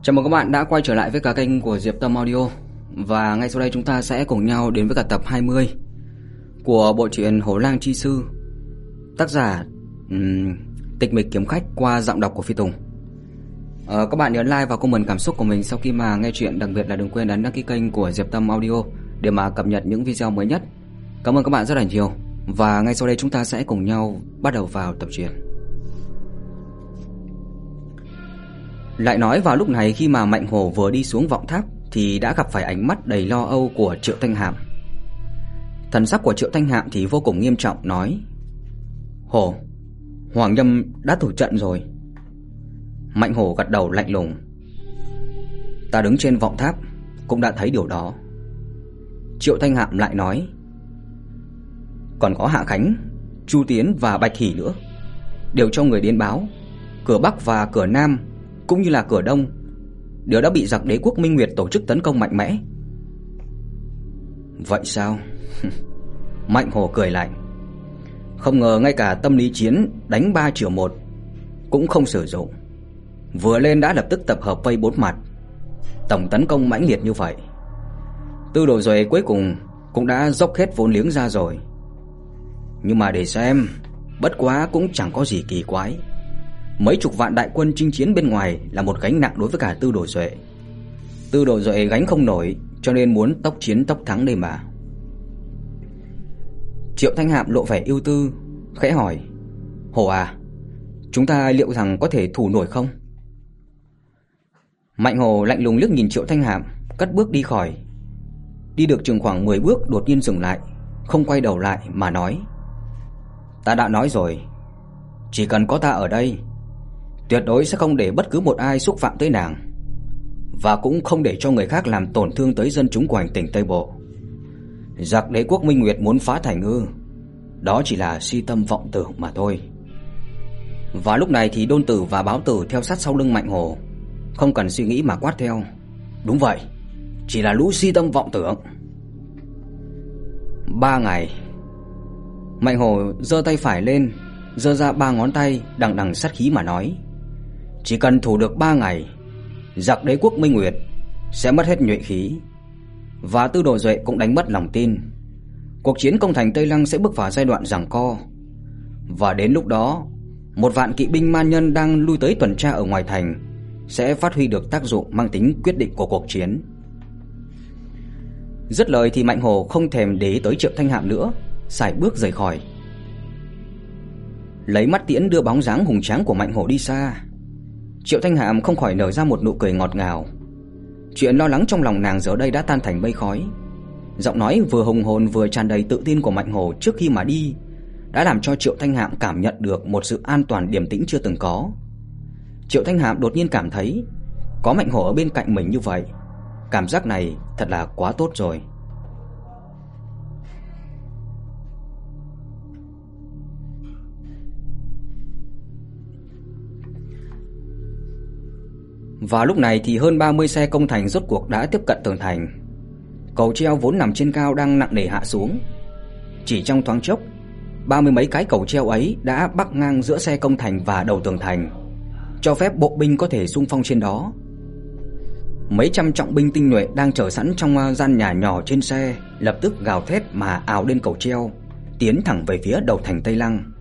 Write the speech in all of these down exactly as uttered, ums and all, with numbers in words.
Chào mừng các bạn đã quay trở lại với cả kênh của Diệp Tâm Audio. Và ngay sau đây chúng ta sẽ cùng nhau đến với cả tập hai mươi của bộ truyện Hổ Lang Chi Sư, tác giả um, Tịch Mịch Kiếm Khách qua giọng đọc của Phi Tùng. uh, Các bạn nhớ like và comment cảm xúc của mình sau khi mà nghe chuyện. Đặc biệt là đừng quên ấn đăng ký kênh của Diệp Tâm Audio để mà cập nhật những video mới nhất. Cảm ơn các bạn rất là nhiều. Và ngay sau đây chúng ta sẽ cùng nhau bắt đầu vào tập truyện. Lại nói vào lúc này, khi mà Mạnh Hổ vừa đi xuống vọng tháp thì đã gặp phải ánh mắt đầy lo âu của Triệu Thanh Hạm. Thần sắc của Triệu Thanh Hạm thì vô cùng nghiêm trọng, nói: "Hổ, Hoàng Nhâm đã thủ trận rồi." Mạnh Hổ gật đầu lạnh lùng: "Ta đứng trên vọng tháp cũng đã thấy điều đó." Triệu Thanh Hạm lại nói: "Còn có Hạ Khánh, Chu Tiến và Bạch Hỷ nữa, đều cho người đến báo cửa Bắc và cửa Nam cũng như là cửa Đông đều đã bị giặc Đế quốc Minh Nguyệt tổ chức tấn công mạnh mẽ." "Vậy sao?" Mạnh Hổ cười lạnh: "Không ngờ ngay cả tâm lý chiến đánh ba triệu một cũng không sử dụng, vừa lên đã lập tức tập hợp vây bốn mặt, tổng tấn công mãnh liệt như vậy. Tư Đồ Duệ cuối cùng cũng đã dốc hết vốn liếng ra rồi. Nhưng mà để xem, bất quá cũng chẳng có gì kỳ quái. Mấy chục vạn đại quân chinh chiến bên ngoài là một gánh nặng đối với cả Tư Đồ Duệ. Tư Đồ Duệ gánh không nổi, cho nên muốn tốc chiến tốc thắng đây mà." Triệu Thanh Hạm lộ vẻ ưu tư, khẽ hỏi: "Hổ à, chúng ta liệu rằng có thể thủ nổi không?" Mạnh Hổ lạnh lùng liếc nhìn Triệu Thanh Hạm, cất bước đi khỏi. Đi được chừng khoảng mười bước đột nhiên dừng lại, không quay đầu lại mà nói: "Ta đã nói rồi, chỉ cần có ta ở đây, tuyệt đối sẽ không để bất cứ một ai xúc phạm tới nàng, và cũng không để cho người khác làm tổn thương tới dân chúng của hành tỉnh Tây Bộ. Giặc Đế quốc Minh Nguyệt muốn phá thành ư? Đó chỉ là si tâm vọng tưởng mà thôi." Và lúc này thì Đôn Tử và Báo Tử theo sát sau lưng Mạnh Hổ, không cần suy nghĩ mà quát theo: "Đúng vậy, chỉ là lũ si tâm vọng tưởng." Ba ngày. Mạnh Hổ giơ tay phải lên, giơ ra ba ngón tay đằng đằng sát khí mà nói: "Chỉ cần thủ được ba ngày, giặc Đế quốc Minh Nguyệt sẽ mất hết nhuệ khí, và Tư Đồ Duệ cũng đánh mất lòng tin. Cuộc chiến công thành Tây Lăng sẽ bước vào giai đoạn giằng co, và đến lúc đó, một vạn kỵ binh man nhân đang lui tới tuần tra ở ngoài thành sẽ phát huy được tác dụng mang tính quyết định của cuộc chiến." Dứt lời thì Mạnh Hổ không thèm để ý tới Triệu Thanh Hạm nữa, sải bước rời khỏi. Lấy mắt tiễn đưa bóng dáng hùng tráng của Mạnh Hổ đi xa, Triệu Thanh Hạm không khỏi nở ra một nụ cười ngọt ngào. Chuyện lo lắng trong lòng nàng giờ đây đã tan thành mây khói. Giọng nói vừa hùng hồn vừa tràn đầy tự tin của Mạnh Hổ trước khi mà đi đã làm cho Triệu Thanh Hạm cảm nhận được một sự an toàn điềm tĩnh chưa từng có. Triệu Thanh Hạm đột nhiên cảm thấy có Mạnh Hổ ở bên cạnh mình như vậy, cảm giác này thật là quá tốt rồi. Và lúc này thì hơn ba mươi xe công thành rốt cuộc đã tiếp cận tường thành. Cầu treo vốn nằm trên cao đang nặng nề hạ xuống. Chỉ trong thoáng chốc, ba mươi mấy cái cầu treo ấy đã bắc ngang giữa xe công thành và đầu tường thành, cho phép bộ binh có thể xung phong trên đó. Mấy trăm trọng binh tinh nhuệ đang chờ sẵn trong gian nhà nhỏ trên xe lập tức gào thét mà ào lên cầu treo, tiến thẳng về phía đầu thành Tây Lăng.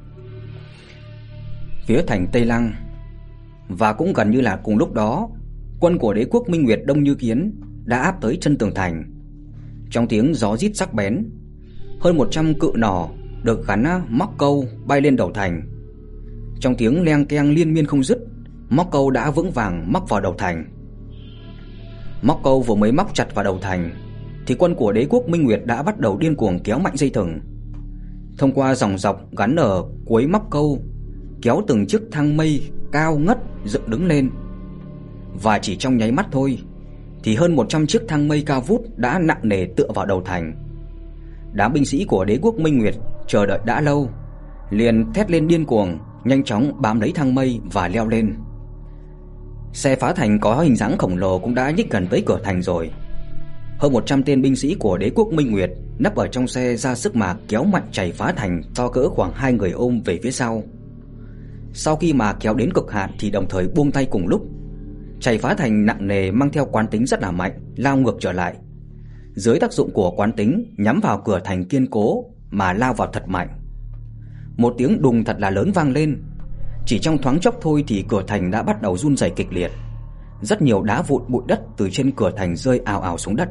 Phía thành Tây Lăng. Và cũng gần như là cùng lúc đó, quân của Đế quốc Minh Nguyệt đông như kiến đã áp tới chân tường thành. Trong tiếng gió rít sắc bén, hơn một trăm cự nỏ được gắn móc câu bay lên đầu thành. Trong tiếng leng keng liên miên không dứt, móc câu đã vững vàng móc vào đầu thành. Móc câu vừa mới móc chặt vào đầu thành thì quân của Đế quốc Minh Nguyệt đã bắt đầu điên cuồng kéo mạnh dây thừng. Thông qua dòng dọc gắn ở cuối móc câu, kéo từng chiếc thang mây cao ngất dựng đứng lên. Và chỉ trong nháy mắt thôi thì hơn một trăm chiếc thang mây cao vút đã nặng nề tựa vào đầu thành. Đám binh sĩ của Đế quốc Minh Nguyệt chờ đợi đã lâu, liền thét lên điên cuồng, nhanh chóng bám lấy thang mây và leo lên. Xe phá thành có hình dáng khổng lồ cũng đã nhích gần tới cửa thành rồi. Hơn một trăm tên binh sĩ của Đế quốc Minh Nguyệt nấp ở trong xe ra sức mà kéo mạnh chảy phá thành to cỡ khoảng hai người ôm về phía sau. Sau khi mà kéo đến cực hạn thì đồng thời buông tay cùng lúc, chảy phá thành nặng nề mang theo quán tính rất là mạnh, lao ngược trở lại. Dưới tác dụng của quán tính nhắm vào cửa thành kiên cố mà lao vào thật mạnh. Một tiếng đùng thật là lớn vang lên. Chỉ trong thoáng chốc thôi thì cửa thành đã bắt đầu run rẩy kịch liệt. Rất nhiều đá vụn bụi đất từ trên cửa thành rơi ào ào xuống đất.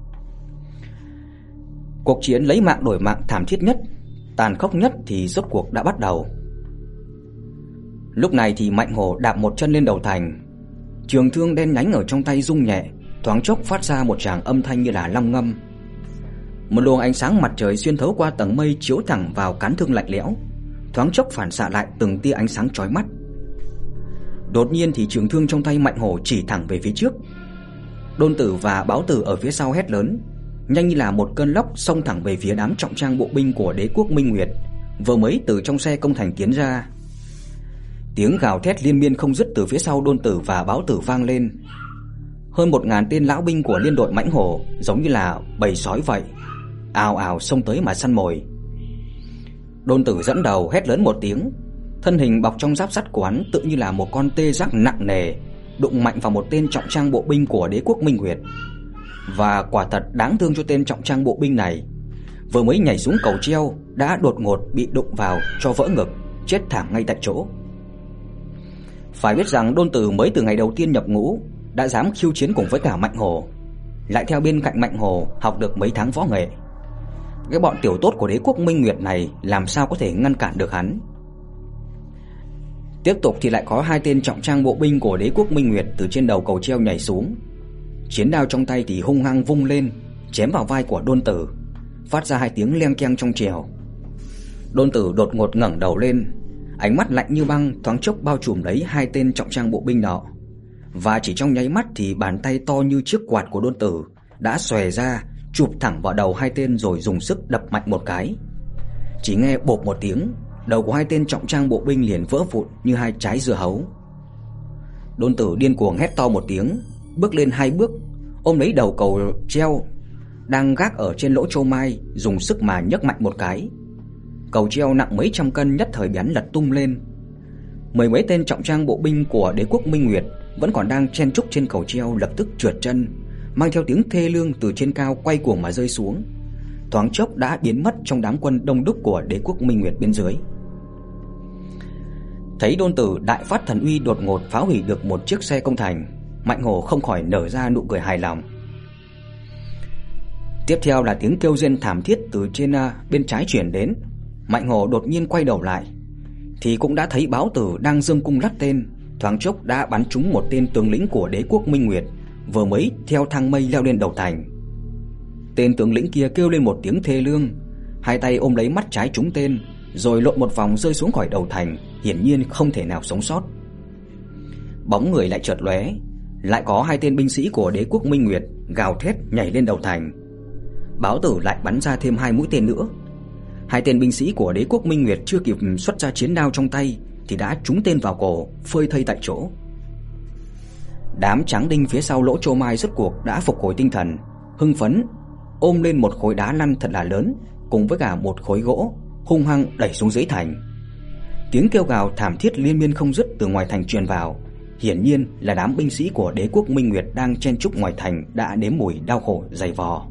Cuộc chiến lấy mạng đổi mạng thảm thiết nhất, tàn khốc nhất thì rốt cuộc đã bắt đầu. Lúc này thì Mạnh Hổ đạp một chân lên đầu thành. Trường thương đen nhánh ở trong tay rung nhẹ, thoáng chốc phát ra một tràng âm thanh như là long ngâm. Một luồng ánh sáng mặt trời xuyên thấu qua tầng mây chiếu thẳng vào cán thương lạnh lẽo, thoáng chốc phản xạ lại từng tia ánh sáng chói mắt. Đột nhiên thì trường thương trong tay Mạnh Hổ chỉ thẳng về phía trước. Đôn Tử và Báo Tử ở phía sau hét lớn, nhanh như là một cơn lốc xông thẳng về phía đám trọng trang bộ binh của đế quốc Minh Nguyệt vừa mới từ trong xe công thành tiến ra. Tiếng gào thét liên miên không dứt từ phía sau Đôn Tử và Báo Tử vang lên. Hơn một ngàn tên lão binh của liên đội Mãnh Hổ giống như là bầy sói vậy, ào ào xông tới mà săn mồi. Đôn Tử dẫn đầu hét lớn một tiếng, thân hình bọc trong giáp sắt của hắn tự như là một con tê giác nặng nề đụng mạnh vào một tên trọng trang bộ binh của đế quốc Minh Nguyệt. Và quả thật đáng thương cho tên trọng trang bộ binh này, vừa mới nhảy xuống cầu treo đã đột ngột bị đụng vào cho vỡ ngực, chết thảm ngay tại chỗ. Phải biết rằng Đôn Tử mới từ ngày đầu tiên nhập ngũ đã dám khiêu chiến cùng với cả Mạnh Hổ, lại theo bên cạnh Mạnh Hổ học được mấy tháng võ nghệ. Cái bọn tiểu tốt của đế quốc Minh Nguyệt này làm sao có thể ngăn cản được hắn. Tiếp tục thì lại có hai tên trọng trang bộ binh của đế quốc Minh Nguyệt từ trên đầu cầu treo nhảy xuống. Chiến đao trong tay thì hung hăng vung lên, chém vào vai của Đôn Tử, phát ra hai tiếng leng keng trong trẻo. Đôn Tử đột ngột ngẩng đầu lên, ánh mắt lạnh như băng thoáng chốc bao trùm lấy hai tên trọng trang bộ binh đó. Và chỉ trong nháy mắt thì bàn tay to như chiếc quạt của Đôn Tử đã xòe ra, chụp thẳng vào đầu hai tên rồi dùng sức đập mạnh một cái. Chỉ nghe bộp một tiếng, đầu của hai tên trọng trang bộ binh liền vỡ vụn như hai trái dưa hấu. Đôn Tử điên cuồng hét to một tiếng, bước lên hai bước, ôm lấy đầu cầu treo đang gác ở trên lỗ châu mai, dùng sức mà nhấc mạnh một cái. Cầu treo nặng mấy trăm cân nhất thời bắn lật tung lên. Mười mấy tên trọng trang bộ binh của đế quốc Minh Nguyệt vẫn còn đang chen chúc trên cầu treo lập tức trượt chân, mang theo tiếng thê lương từ trên cao quay cuồng mà rơi xuống, thoáng chốc đã biến mất trong đám quân đông đúc của đế quốc Minh Nguyệt bên dưới. Thấy Đôn Tử đại phát thần uy đột ngột phá hủy được một chiếc xe công thành, Mạnh Hổ không khỏi nở ra nụ cười hài lòng. Tiếp theo là tiếng kêu rên thảm thiết từ trên uh, bên trái truyền đến. Mạnh Hổ đột nhiên quay đầu lại thì cũng đã thấy Báo Tử đang giương cung lắp tên, thoáng chốc đã bắn trúng một tên tướng lĩnh của đế quốc Minh Nguyệt vừa mới theo thang mây leo lên đầu thành. Tên tướng lĩnh kia kêu lên một tiếng thê lương, hai tay ôm lấy mắt trái trúng tên, rồi lộn một vòng rơi xuống khỏi đầu thành, hiển nhiên không thể nào sống sót. Bóng người lại chợt lóe, lại có hai tên binh sĩ của đế quốc Minh Nguyệt gào thét nhảy lên đầu thành. Báo Tử lại bắn ra thêm hai mũi tên nữa. Hai tên binh sĩ của đế quốc Minh Nguyệt chưa kịp xuất ra chiến đao trong tay thì đã trúng tên vào cổ, phơi thây tại chỗ. Đám tráng đinh phía sau lỗ châu mai rốt cuộc đã phục hồi tinh thần, hưng phấn ôm lên một khối đá lăn thật là lớn cùng với cả một khối gỗ, hung hăng đẩy xuống dưới thành. Tiếng kêu gào thảm thiết liên miên không dứt từ ngoài thành truyền vào, hiển nhiên là đám binh sĩ của đế quốc Minh Nguyệt đang chen chúc ngoài thành đã nếm mùi đau khổ dày vò.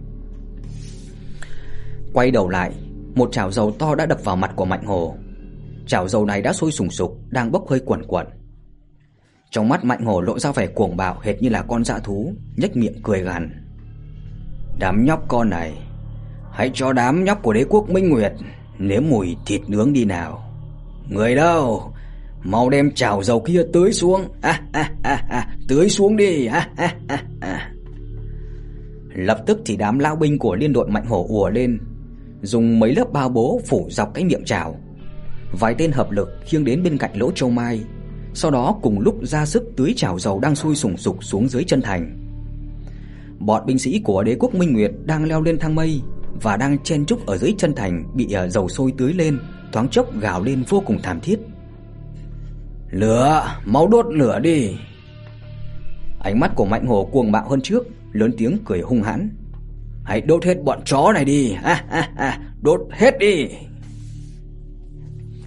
Quay đầu lại, một chảo dầu to đã đập vào mặt của Mạnh Hổ. Chảo dầu này đã sôi sùng sục, đang bốc hơi quẩn quẩn. Trong mắt Mạnh Hổ lộ ra vẻ cuồng bạo hệt như là con dã thú, nhếch miệng cười gằn. Đám nhóc con này, hãy cho đám nhóc của đế quốc Minh Nguyệt nếm mùi thịt nướng đi nào. Người đâu, mau đem chảo dầu kia tưới xuống, à, à, à, à, tưới xuống đi. À, à, à, à. Lập tức thì đám lao binh của liên đội Mạnh Hổ ùa lên, dùng mấy lớp bao bố phủ dọc cái miệng chảo. Vài tên hợp lực khiêng đến bên cạnh lỗ châu mai, sau đó cùng lúc ra sức tưới chảo dầu đang sôi sùng sục xuống dưới chân thành. Bọn binh sĩ của đế quốc Minh Nguyệt đang leo lên thang mây và đang chen chúc ở dưới chân thành bị dầu sôi tưới lên, thoáng chốc gào lên vô cùng thảm thiết. Lửa, máu đốt lửa đi. Ánh mắt của Mạnh Hổ cuồng bạo hơn trước, lớn tiếng cười hung hãn. Hãy đốt hết bọn chó này đi, ha ha ha, đốt hết đi.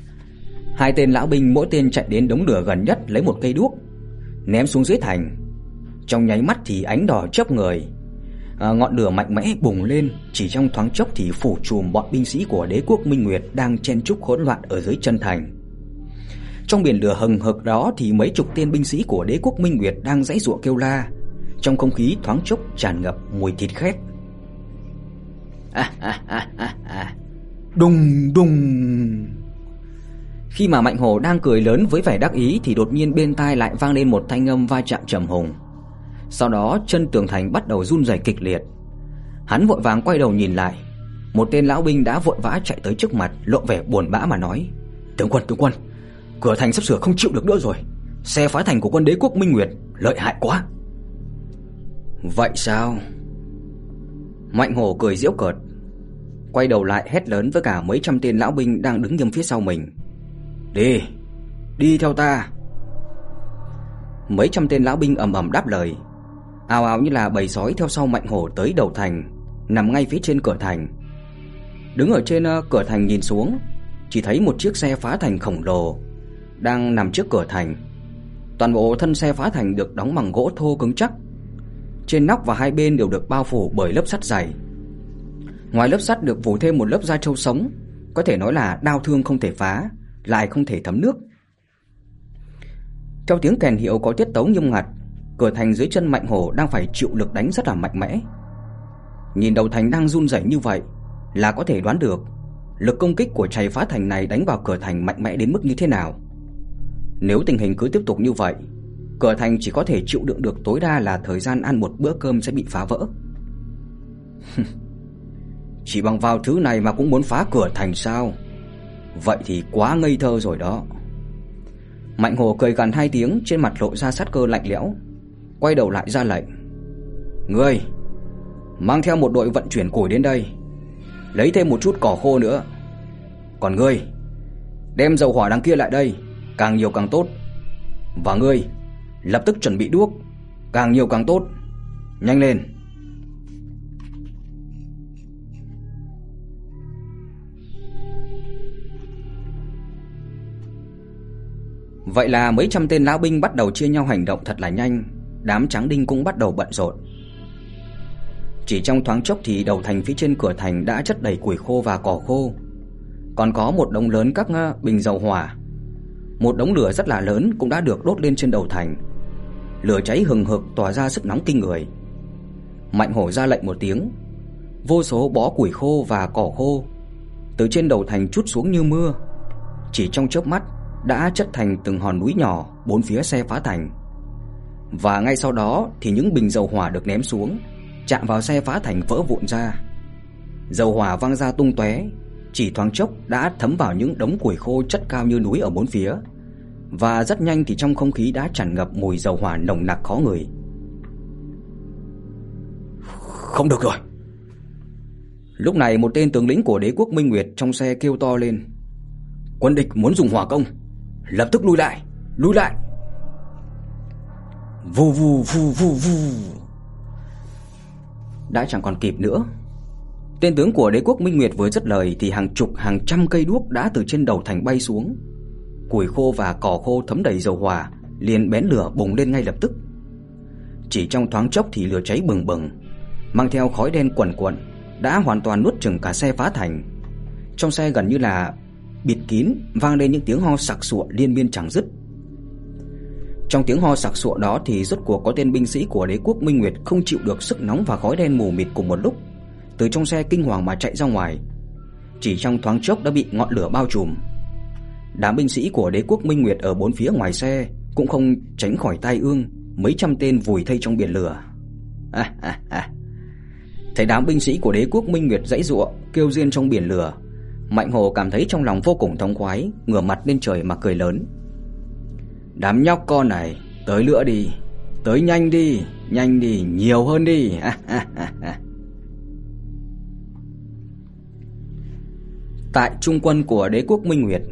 Hai tên lão binh mỗi tên chạy đến đống lửa gần nhất lấy một cây đuốc, ném xuống dưới thành. Trong nháy mắt thì ánh đỏ chớp người, à, ngọn lửa mạnh mẽ bùng lên, chỉ trong thoáng chốc thì phủ trùm bọn binh sĩ của Đế quốc Minh Nguyệt đang chen chúc hỗn loạn ở dưới chân thành. Trong biển lửa hừng hực đó thì mấy chục tên binh sĩ của Đế quốc Minh Nguyệt đang giãy giụa kêu la. Trong không khí thoáng chốc tràn ngập mùi thịt khét. À, à, à, à, à. Đùng đùng. Khi mà Mạnh Hổ đang cười lớn với vẻ đắc ý thì đột nhiên bên tai lại vang lên một thanh âm va chạm trầm hùng. Sau đó chân tường thành bắt đầu run rẩy kịch liệt. Hắn vội vàng quay đầu nhìn lại. Một tên lão binh đã vội vã chạy tới trước mặt, lộ vẻ buồn bã mà nói: "Tướng quân, tướng quân, cửa thành sắp sửa không chịu được nữa rồi. Xe phá thành của quân Đế quốc Minh Nguyệt lợi hại quá." "Vậy sao?" Mạnh Hổ cười giễu cợt, quay đầu lại hét lớn với cả mấy trăm tên lão binh đang đứng nghiêm phía sau mình: "Đi, đi theo ta." Mấy trăm tên lão binh ầm ầm đáp lời, ào ào như là bầy sói theo sau Mạnh Hổ tới đầu thành, nằm ngay phía trên cửa thành. Đứng ở trên cửa thành nhìn xuống, chỉ thấy một chiếc xe phá thành khổng lồ đang nằm trước cửa thành. Toàn bộ thân xe phá thành được đóng bằng gỗ thô cứng chắc. Trên nóc và hai bên đều được bao phủ bởi lớp sắt dày. Ngoài lớp sắt được phủ thêm một lớp da trâu sống, có thể nói là đao thương không thể phá, lại không thể thấm nước. Theo tiếng kèn hiệu có tiết tấu nghiêm ngặt, cửa thành dưới chân Mạnh Hổ đang phải chịu lực đánh rất là mạnh mẽ. Nhìn đầu thành đang run rẩy như vậy là có thể đoán được lực công kích của chày phá thành này đánh vào cửa thành mạnh mẽ đến mức như thế nào. Nếu tình hình cứ tiếp tục như vậy, cửa thành chỉ có thể chịu đựng được tối đa là thời gian ăn một bữa cơm sẽ bị phá vỡ. Chỉ bằng vào thứ này mà cũng muốn phá cửa thành sao? Vậy thì quá ngây thơ rồi đó. Mạnh Hổ cười gằn hai tiếng, trên mặt lộ ra sát cơ lạnh lẽo, quay đầu lại ra lệnh: "Ngươi mang theo một đội vận chuyển củi đến đây, lấy thêm một chút cỏ khô nữa. Còn ngươi đem dầu hỏa đằng kia lại đây, càng nhiều càng tốt. Và ngươi lập tức chuẩn bị đuốc, càng nhiều càng tốt. Nhanh lên." Vậy là mấy trăm tên lão binh bắt đầu chia nhau hành động thật là nhanh. Đám tráng đinh cũng bắt đầu bận rộn. Chỉ trong thoáng chốc thì đầu thành phía trên cửa thành đã chất đầy củi khô và cỏ khô. Còn có một đống lớn các bình dầu hỏa. Một đống lửa rất là lớn cũng đã được đốt lên trên đầu thành. Lửa cháy hừng hực tỏa ra sức nóng kinh người. Mạnh Hổ ra lệnh một tiếng, vô số bó củi khô và cỏ khô từ trên đầu thành trút xuống như mưa. Chỉ trong chớp mắt đã chất thành từng hòn núi nhỏ bốn phía xe phá thành. Và ngay sau đó thì những bình dầu hỏa được ném xuống, chạm vào xe phá thành vỡ vụn ra. Dầu hỏa văng ra tung tóe, chỉ thoáng chốc đã thấm vào những đống củi khô chất cao như núi ở bốn phía. Và rất nhanh thì trong không khí đã tràn ngập mùi dầu hỏa nồng nặc khó ngửi. Không được rồi. Lúc này một tên tướng lĩnh của Đế quốc Minh Nguyệt trong xe kêu to lên: "Quân địch muốn dùng hỏa công, lập tức lui lại, lui lại." Vù vù vù vù vù. Đã chẳng còn kịp nữa. Tên tướng của Đế quốc Minh Nguyệt vừa dứt lời thì hàng chục hàng trăm cây đuốc đã từ trên đầu thành bay xuống. Củi khô và cỏ khô thấm đầy dầu hỏa liền bén lửa bùng lên ngay lập tức. Chỉ trong thoáng chốc thì lửa cháy bừng bừng, mang theo khói đen quần quần, đã hoàn toàn nuốt chửng cả xe phá thành. Trong xe gần như là bịt kín, vang lên những tiếng ho sặc sụa liên miên chẳng dứt. Trong tiếng ho sặc sụa đó thì rốt cuộc có tên binh sĩ của Đế quốc Minh Nguyệt không chịu được sức nóng và khói đen mù mịt cùng một lúc, từ trong xe kinh hoàng mà chạy ra ngoài. Chỉ trong thoáng chốc đã bị ngọn lửa bao trùm. Đám binh sĩ của Đế quốc Minh Nguyệt ở bốn phía ngoài xe cũng không tránh khỏi tai ương, mấy trăm tên vùi thây trong biển lửa. À, à, à. Thấy đám binh sĩ của Đế quốc Minh Nguyệt giãy giụa kêu rên trong biển lửa, Mạnh Hổ cảm thấy trong lòng vô cùng thống khoái, ngửa mặt lên trời mà cười lớn: "Đám nhóc con này, tới nữa đi, tới nhanh đi, nhanh đi, nhiều hơn đi." À, à, à, à. Tại trung quân của Đế quốc Minh Nguyệt,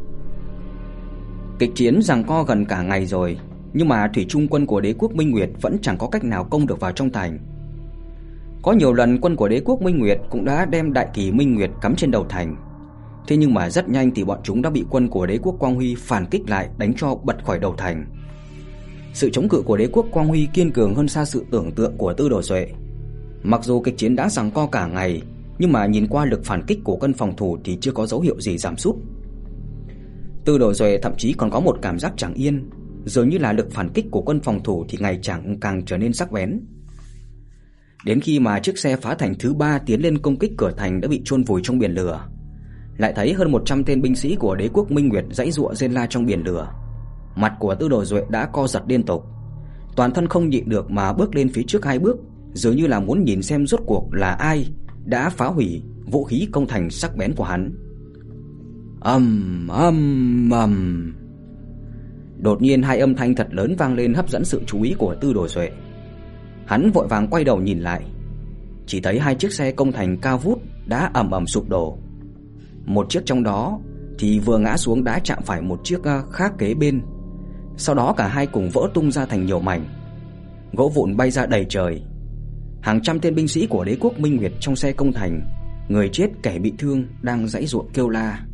kịch chiến giằng co gần cả ngày rồi, nhưng mà thủy trung quân của Đế quốc Minh Nguyệt vẫn chẳng có cách nào công được vào trong thành. Có nhiều lần quân của Đế quốc Minh Nguyệt cũng đã đem đại kỳ Minh Nguyệt cắm trên đầu thành. Thế nhưng mà rất nhanh thì bọn chúng đã bị quân của Đế quốc Quang Huy phản kích lại, đánh cho bật khỏi đầu thành. Sự chống cự của đế quốc Quang Huy kiên cường hơn xa sự tưởng tượng của Tư Đồ Duệ. Mặc dù kịch chiến đã giằng co cả ngày, nhưng mà nhìn qua lực phản kích của quân phòng thủ thì chưa có dấu hiệu gì giảm sút. Tư Đồ Duệ thậm chí còn có một cảm giác chẳng yên, dường như là lực phản kích của quân phòng thủ thì ngày càng càng trở nên sắc bén. Đến khi mà chiếc xe phá thành thứ ba tiến lên công kích cửa thành đã bị chôn vùi trong biển lửa, lại thấy hơn một trăm tên binh sĩ của đế quốc Minh Nguyệt giãy giụa rên la trong biển lửa. Mặt của Tư Đồ Duệ đã co giật liên tục, toàn thân không nhịn được mà bước lên phía trước hai bước, dường như là muốn nhìn xem rốt cuộc là ai đã phá hủy vũ khí công thành sắc bén của hắn. Ầm ầm ầm. Đột nhiên hai âm thanh thật lớn vang lên hấp dẫn sự chú ý của Tư Đồ Duệ. Hắn vội vàng quay đầu nhìn lại, chỉ thấy hai chiếc xe công thành cao vút đã ầm ầm sụp đổ. Một chiếc trong đó thì vừa ngã xuống đã chạm phải một chiếc khác kế bên. Sau đó cả hai cùng vỡ tung ra thành nhiều mảnh, gỗ vụn bay ra đầy trời. Hàng trăm tên binh sĩ của đế quốc Minh Nguyệt trong xe công thành, người chết kẻ bị thương đang giãy giụa kêu la.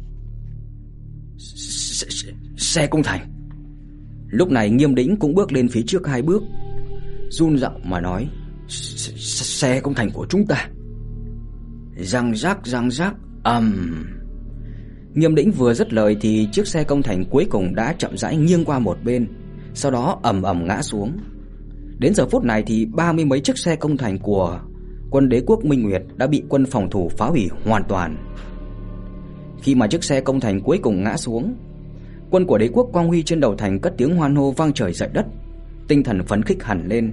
Xe công thành. Lúc này Nghiêm Đĩnh cũng bước lên phía trước hai bước, run giọng mà nói: Xe công thành của chúng ta. Răng rắc răng rắc ầm. Nghiêm Đĩnh vừa dứt lời thì chiếc xe công thành cuối cùng đã chậm rãi nghiêng qua một bên, sau đó ầm ầm ngã xuống. Đến giờ phút này thì ba mươi mấy chiếc xe công thành của quân đế quốc Minh Nguyệt đã bị quân phòng thủ phá hủy hoàn toàn. Khi mà chiếc xe công thành cuối cùng ngã xuống, quân của đế quốc Quang Huy trên đầu thành cất tiếng hoan hô vang trời dậy đất, tinh thần phấn khích hẳn lên.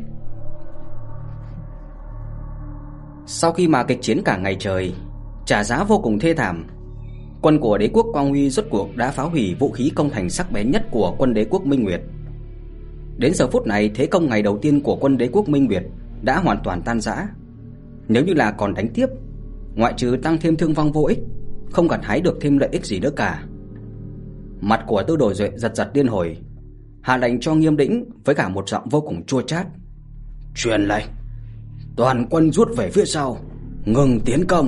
Sau khi mà kịch chiến cả ngày trời, trả giá vô cùng thê thảm, quân của đế quốc Quang Huy rốt cuộc đã phá hủy vũ khí công thành sắc bén nhất của quân đế quốc Minh Nguyệt. Đến giờ phút này, thế công ngày đầu tiên của quân đế quốc Minh Nguyệt đã hoàn toàn tan rã. Nếu như là còn đánh tiếp, ngoại trừ tăng thêm thương vong vô ích, không gặt hái được thêm lợi ích gì nữa cả. Mặt của Tư Đồ Duệ giật giật điên hồi, hạ lệnh cho Nghiêm Đĩnh với cả một giọng vô cùng chua chát: Truyền lệnh, toàn quân rút về phía sau, ngừng tiến công.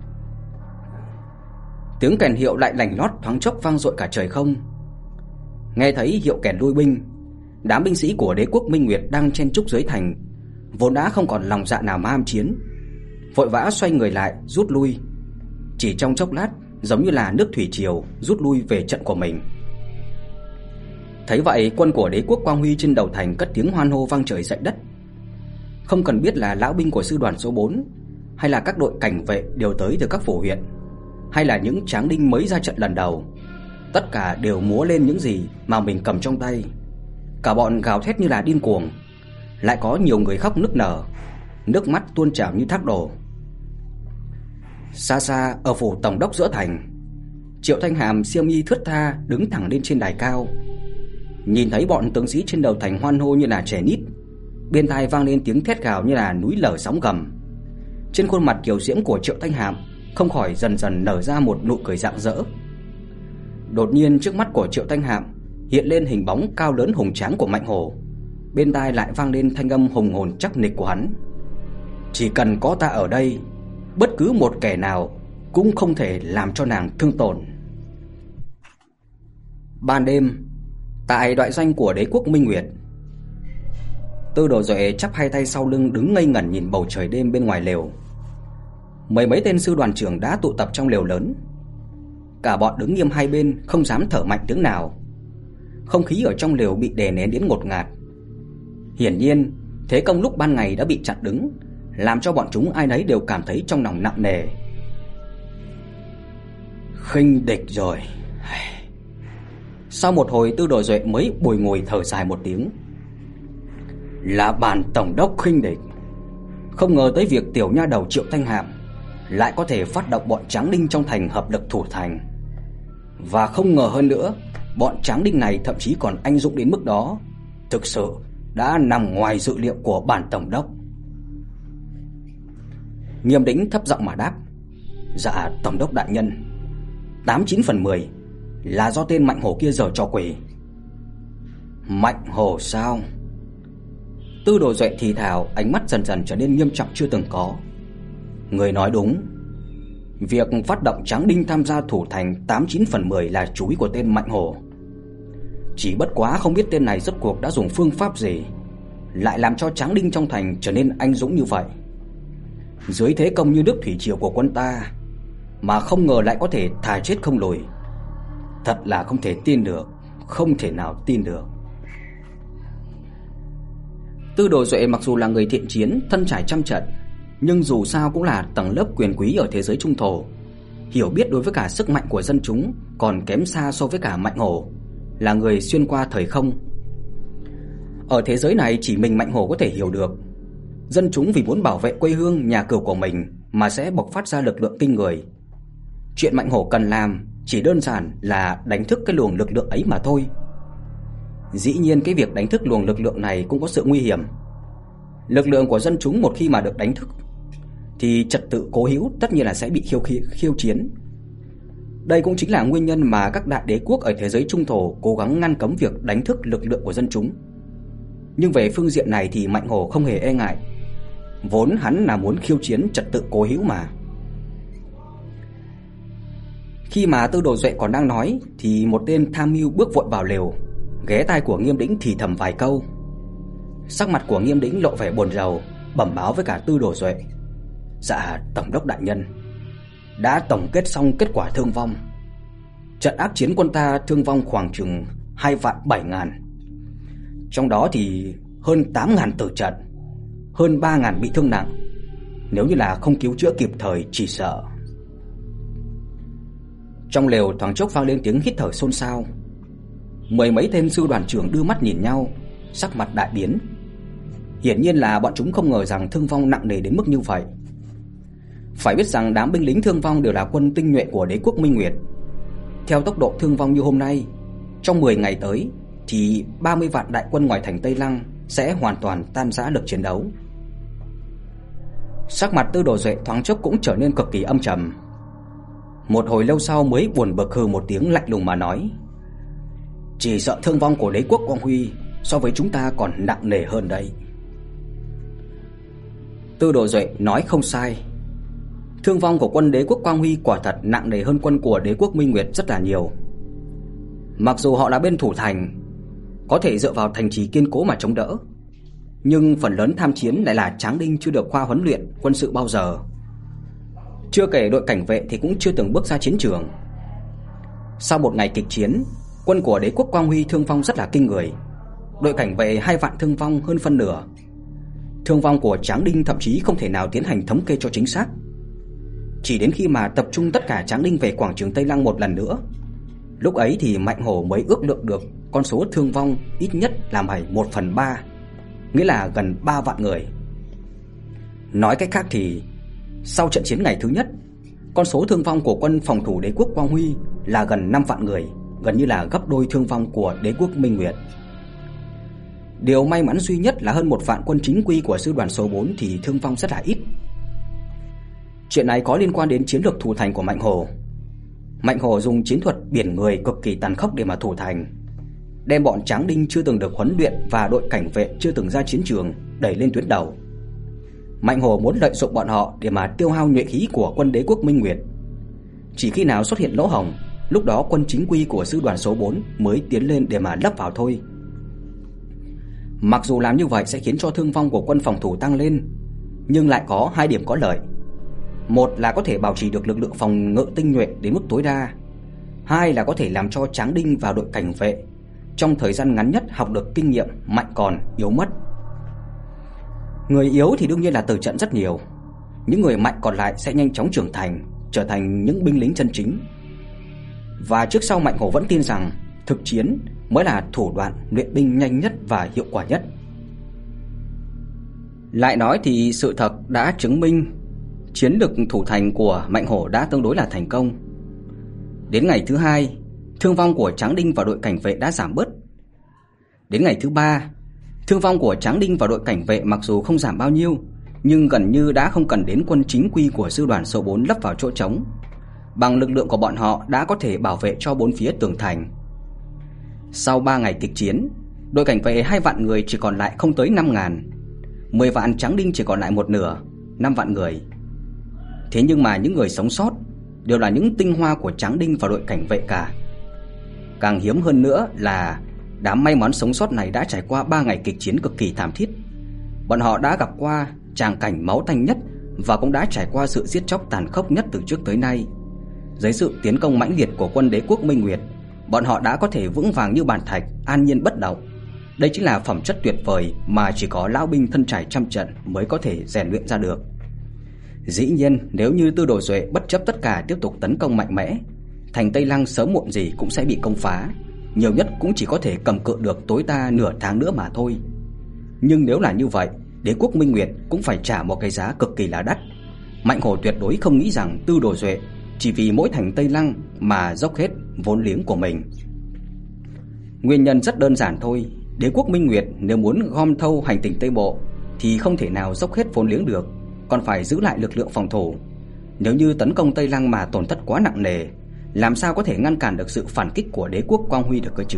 Tiếng kèn hiệu lại lành lót thoáng chốc vang dội cả trời không. Nghe thấy hiệu kèn lui binh, đám binh sĩ của đế quốc Minh Nguyệt đang chen trúc dưới thành, vốn đã không còn lòng dạ nào mà ham chiến, vội vã xoay người lại rút lui. Chỉ trong chốc lát, giống như là nước thủy triều rút lui về trận của mình. Thấy vậy, quân của đế quốc Quang Huy trên đầu thành cất tiếng hoan hô vang trời dậy đất. Không cần biết là lão binh của sư đoàn số bốn, hay là các đội cảnh vệ điều tới từ các phủ huyện, hay là những tráng đinh mới ra trận lần đầu, tất cả đều múa lên những gì mà mình cầm trong tay. Cả bọn gào thét như là điên cuồng, lại có nhiều người khóc nức nở, nước mắt tuôn trào như thác đổ. Xa xa ở phủ tổng đốc giữa thành, Triệu Thanh Hàm xiêm y thướt tha đứng thẳng lên trên đài cao, nhìn thấy bọn tướng sĩ trên đầu thành hoan hô như là trẻ nít, bên tai vang lên tiếng thét gào như là núi lở sóng gầm. Trên khuôn mặt kiều diễm của Triệu Thanh Hàm không khỏi dần dần nở ra một nụ cười rạng rỡ. Đột nhiên trước mắt của Triệu Thanh Hàm hiện lên hình bóng cao lớn hùng tráng của Mạnh Hổ, bên tai lại vang lên thanh âm hùng hồn chắc nịch của hắn: Chỉ cần có ta ở đây, bất cứ một kẻ nào cũng không thể làm cho nàng thương tổn. Ban đêm, tại đại doanh của đế quốc Minh Nguyệt, Tư Đồ Duệ chắp hai tay sau lưng đứng ngây ngẩn nhìn bầu trời đêm bên ngoài lều. Mười mấy tên sư đoàn trưởng đã tụ tập trong lều lớn, cả bọn đứng nghiêm hai bên không dám thở mạnh tiếng nào. Không khí ở trong lều bị đè nén đến ngột ngạt. Hiển nhiên, thế công lúc ban ngày đã bị chặn đứng, làm cho bọn chúng ai nấy đều cảm thấy trong lòng nặng nề. Khinh địch rồi. Sau một hồi, Tư Đồ Duệ mới bồi ngồi thở dài một tiếng. Là bản tổng đốc khinh địch. Không ngờ tới việc tiểu nha đầu Triệu Thanh Hàm lại có thể phát động bọn tráng đinh trong thành hợp lực thủ thành. Và không ngờ hơn nữa, bọn tráng đinh này thậm chí còn anh dũng đến mức đó, thực sự đã nằm ngoài dự liệu của bản tổng đốc. Nghiêm Đĩnh thấp giọng mà đáp: Dạ tổng đốc đại nhân, tám chín phần mười là do tên Mạnh Hổ kia giở trò quỷ. Mạnh Hổ sao? Tư Đồ Duệ thì thào, ánh mắt dần dần trở nên nghiêm trọng chưa từng có. Người nói đúng, việc phát động tráng đinh tham gia thủ thành tám chín phần mười là chú ý của tên Mạnh Hổ. Chỉ bất quá không biết tên này rốt cuộc đã dùng phương pháp gì lại làm cho tráng đinh trong thành trở nên anh dũng như vậy. Dưới thế công như nước thủy triều của quân ta mà không ngờ lại có thể thà chết không lùi. Thật là không thể tin được, không thể nào tin được. Tư Đồ Duệ mặc dù là người thiện chiến, thân trải trăm trận, nhưng dù sao cũng là tầng lớp quyền quý ở thế giới trung thổ, hiểu biết đối với cả sức mạnh của dân chúng còn kém xa so với cả Mạnh Hổ, là người xuyên qua thời không. Ở thế giới này chỉ mình Mạnh Hổ có thể hiểu được, dân chúng vì muốn bảo vệ quê hương nhà cửa của mình mà sẽ bộc phát ra lực lượng kinh người. Chuyện Mạnh Hổ cần làm chỉ đơn giản là đánh thức cái luồng lực lượng ấy mà thôi. Dĩ nhiên cái việc đánh thức luồng lực lượng này cũng có sự nguy hiểm. Lực lượng của dân chúng một khi mà được đánh thức thì trật tự cố hữu tất nhiên là sẽ bị khiêu khiêu, khiêu chiến. Đây cũng chính là nguyên nhân mà các đại đế quốc ở thế giới trung thổ cố gắng ngăn cấm việc đánh thức lực lượng của dân chúng. Nhưng về phương diện này thì Mạnh Hổ không hề e ngại, vốn hắn là muốn khiêu chiến trật tự cố hữu mà. Khi mà Tư Đồ Duệ còn đang nói thì một tên tham mưu bước vội vào lều, ghé tai của Nghiêm Đĩnh thì thầm vài câu. Sắc mặt của Nghiêm Đĩnh lộ vẻ buồn rầu, bẩm báo với cả Tư Đồ Duệ: "Dạ tổng đốc đại nhân, đã tổng kết xong kết quả thương vong. Trận ác chiến quân ta thương vong khoảng chừng hai vạn bảy ngàn. Trong đó thì hơn tám ngàn tử trận, hơn ba ngàn bị thương nặng. Nếu như là không cứu chữa kịp thời chỉ sợ." Trong lều thoáng chốc vang lên tiếng hít thở xôn xao. Mười mấy tên sư đoàn trưởng đưa mắt nhìn nhau, sắc mặt đại biến. Hiển nhiên là bọn chúng không ngờ rằng thương vong nặng nề đến mức như vậy. Phải biết rằng đám binh lính thương vong đều là quân tinh nhuệ của đế quốc Minh Nguyệt. Theo tốc độ thương vong như hôm nay, trong mười ngày tới thì ba mươi vạn đại quân ngoài thành Tây Lăng sẽ hoàn toàn tan rã lực chiến đấu. Sắc mặt Tư Đồ Duệ thoáng chốc cũng trở nên cực kỳ âm trầm. Một hồi lâu sau mới buồn bực hừ một tiếng lạnh lùng mà nói: "Chỉ sợ thương vong của đế quốc Quang Huy so với chúng ta còn nặng nề hơn đây." Tư Đồ Duệ nói không sai. Thương vong của quân đế quốc Quang Huy quả thật nặng nề hơn quân của đế quốc Minh Nguyệt rất là nhiều. Mặc dù họ là bên thủ thành, có thể dựa vào thành trì kiên cố mà chống đỡ, nhưng phần lớn tham chiến lại là tráng đinh chưa được khoa huấn luyện quân sự bao giờ. Chưa kể đội cảnh vệ thì cũng chưa từng bước ra chiến trường. Sau một ngày kịch chiến, quân của đế quốc Quang Huy thương vong rất là kinh người. Đội cảnh vệ hai vạn thương vong hơn phân nửa. Thương vong của tráng đinh thậm chí không thể nào tiến hành thống kê cho chính xác. Chỉ đến khi mà tập trung tất cả tráng đinh về quảng trường Tây Lăng một lần nữa, lúc ấy thì Mạnh Hổ mới ước lượng được con số thương vong ít nhất là phải một phần ba, nghĩa là gần ba vạn người. Nói cách khác thì sau trận chiến ngày thứ nhất, con số thương vong của quân phòng thủ đế quốc Quang Huy là gần năm vạn người, gần như là gấp đôi thương vong của đế quốc Minh Nguyệt. Điều may mắn duy nhất là hơn một vạn quân chính quy của sư đoàn số bốn thì thương vong rất là ít. Chuyện này có liên quan đến chiến lược thủ thành của Mạnh Hổ. Mạnh Hổ dùng chiến thuật biển người cực kỳ tàn khốc để mà thủ thành, đem bọn tráng đinh chưa từng được huấn luyện và đội cảnh vệ chưa từng ra chiến trường đẩy lên tuyến đầu. Mạnh Hổ muốn lợi dụng bọn họ để mà tiêu hao nhuệ khí của quân đế quốc Minh Nguyệt. Chỉ khi nào xuất hiện lỗ hổng, lúc đó quân chính quy của sư đoàn số bốn mới tiến lên để mà lấp vào thôi. Mặc dù làm như vậy sẽ khiến cho thương vong của quân phòng thủ tăng lên, nhưng lại có hai điểm có lợi. Một là có thể bảo trì được lực lượng phòng ngự tinh nhuệ đến mức tối đa. Hai là có thể làm cho tráng đinh và đội cảnh vệ trong thời gian ngắn nhất học được kinh nghiệm mạnh còn yếu mất. Người yếu thì đương nhiên là tử trận rất nhiều, những người mạnh còn lại sẽ nhanh chóng trưởng thành, trở thành những binh lính chân chính. Và trước sau Mạnh Hổ vẫn tin rằng thực chiến mới là thủ đoạn luyện binh nhanh nhất và hiệu quả nhất. Lại nói thì sự thật đã chứng minh chiến lược thủ thành của Mạnh Hổ đã tương đối là thành công. Đến ngày thứ hai, thương vong của tráng đinh và đội cảnh vệ đã giảm bớt. Đến ngày thứ ba, thương vong của tráng đinh và đội cảnh vệ mặc dù không giảm bao nhiêu, nhưng gần như đã không cần đến quân chính quy của sư đoàn số bốn lấp vào chỗ trống. Bằng lực lượng của bọn họ đã có thể bảo vệ cho bốn phía tường thành. Sau ba ngày kịch chiến, đội cảnh vệ hai vạn người chỉ còn lại không tới năm ngàn, mười vạn tráng đinh chỉ còn lại một nửa, năm vạn người. Thế nhưng mà những người sống sót đều là những tinh hoa của tráng đinh và đội cảnh vệ cả. Càng hiếm hơn nữa là Đám may mắn sống sót này đã trải qua ba ngày kịch chiến cực kỳ thảm thiết. Bọn họ đã gặp qua tràng cảnh máu tanh nhất và cũng đã trải qua sự giết chóc tàn khốc nhất từ trước tới nay. Dưới sự tiến công mãnh liệt của quân Đế quốc Minh Nguyệt, bọn họ đã có thể vững vàng như bàn thạch, an nhiên bất động. Đây chính là phẩm chất tuyệt vời mà chỉ có lão binh thân trải trăm trận mới có thể rèn luyện ra được. Dĩ nhiên, nếu như Tư Đồ Duệ bất chấp tất cả tiếp tục tấn công mạnh mẽ, thành Tây Lăng sớm muộn gì cũng sẽ bị công phá, nhiều nhất cũng chỉ có thể cầm cự được tối đa nửa tháng nữa mà thôi. Nhưng nếu là như vậy, Đế quốc Minh Nguyệt cũng phải trả một cái giá cực kỳ là đắt. Mạnh Hổ tuyệt đối không nghĩ rằng Tư Đồ Duệ chỉ vì mỗi thành Tây Lăng mà dốc hết vốn liếng của mình. Nguyên nhân rất đơn giản thôi, Đế quốc Minh Nguyệt nếu muốn gom thâu hành tinh Tây Bộ thì không thể nào dốc hết vốn liếng được, còn phải giữ lại lực lượng phòng thủ. Nếu như tấn công Tây Lăng mà tổn thất quá nặng nề, làm sao có thể ngăn cản được sự phản kích của Đế quốc Quang Huy được cơ chứ?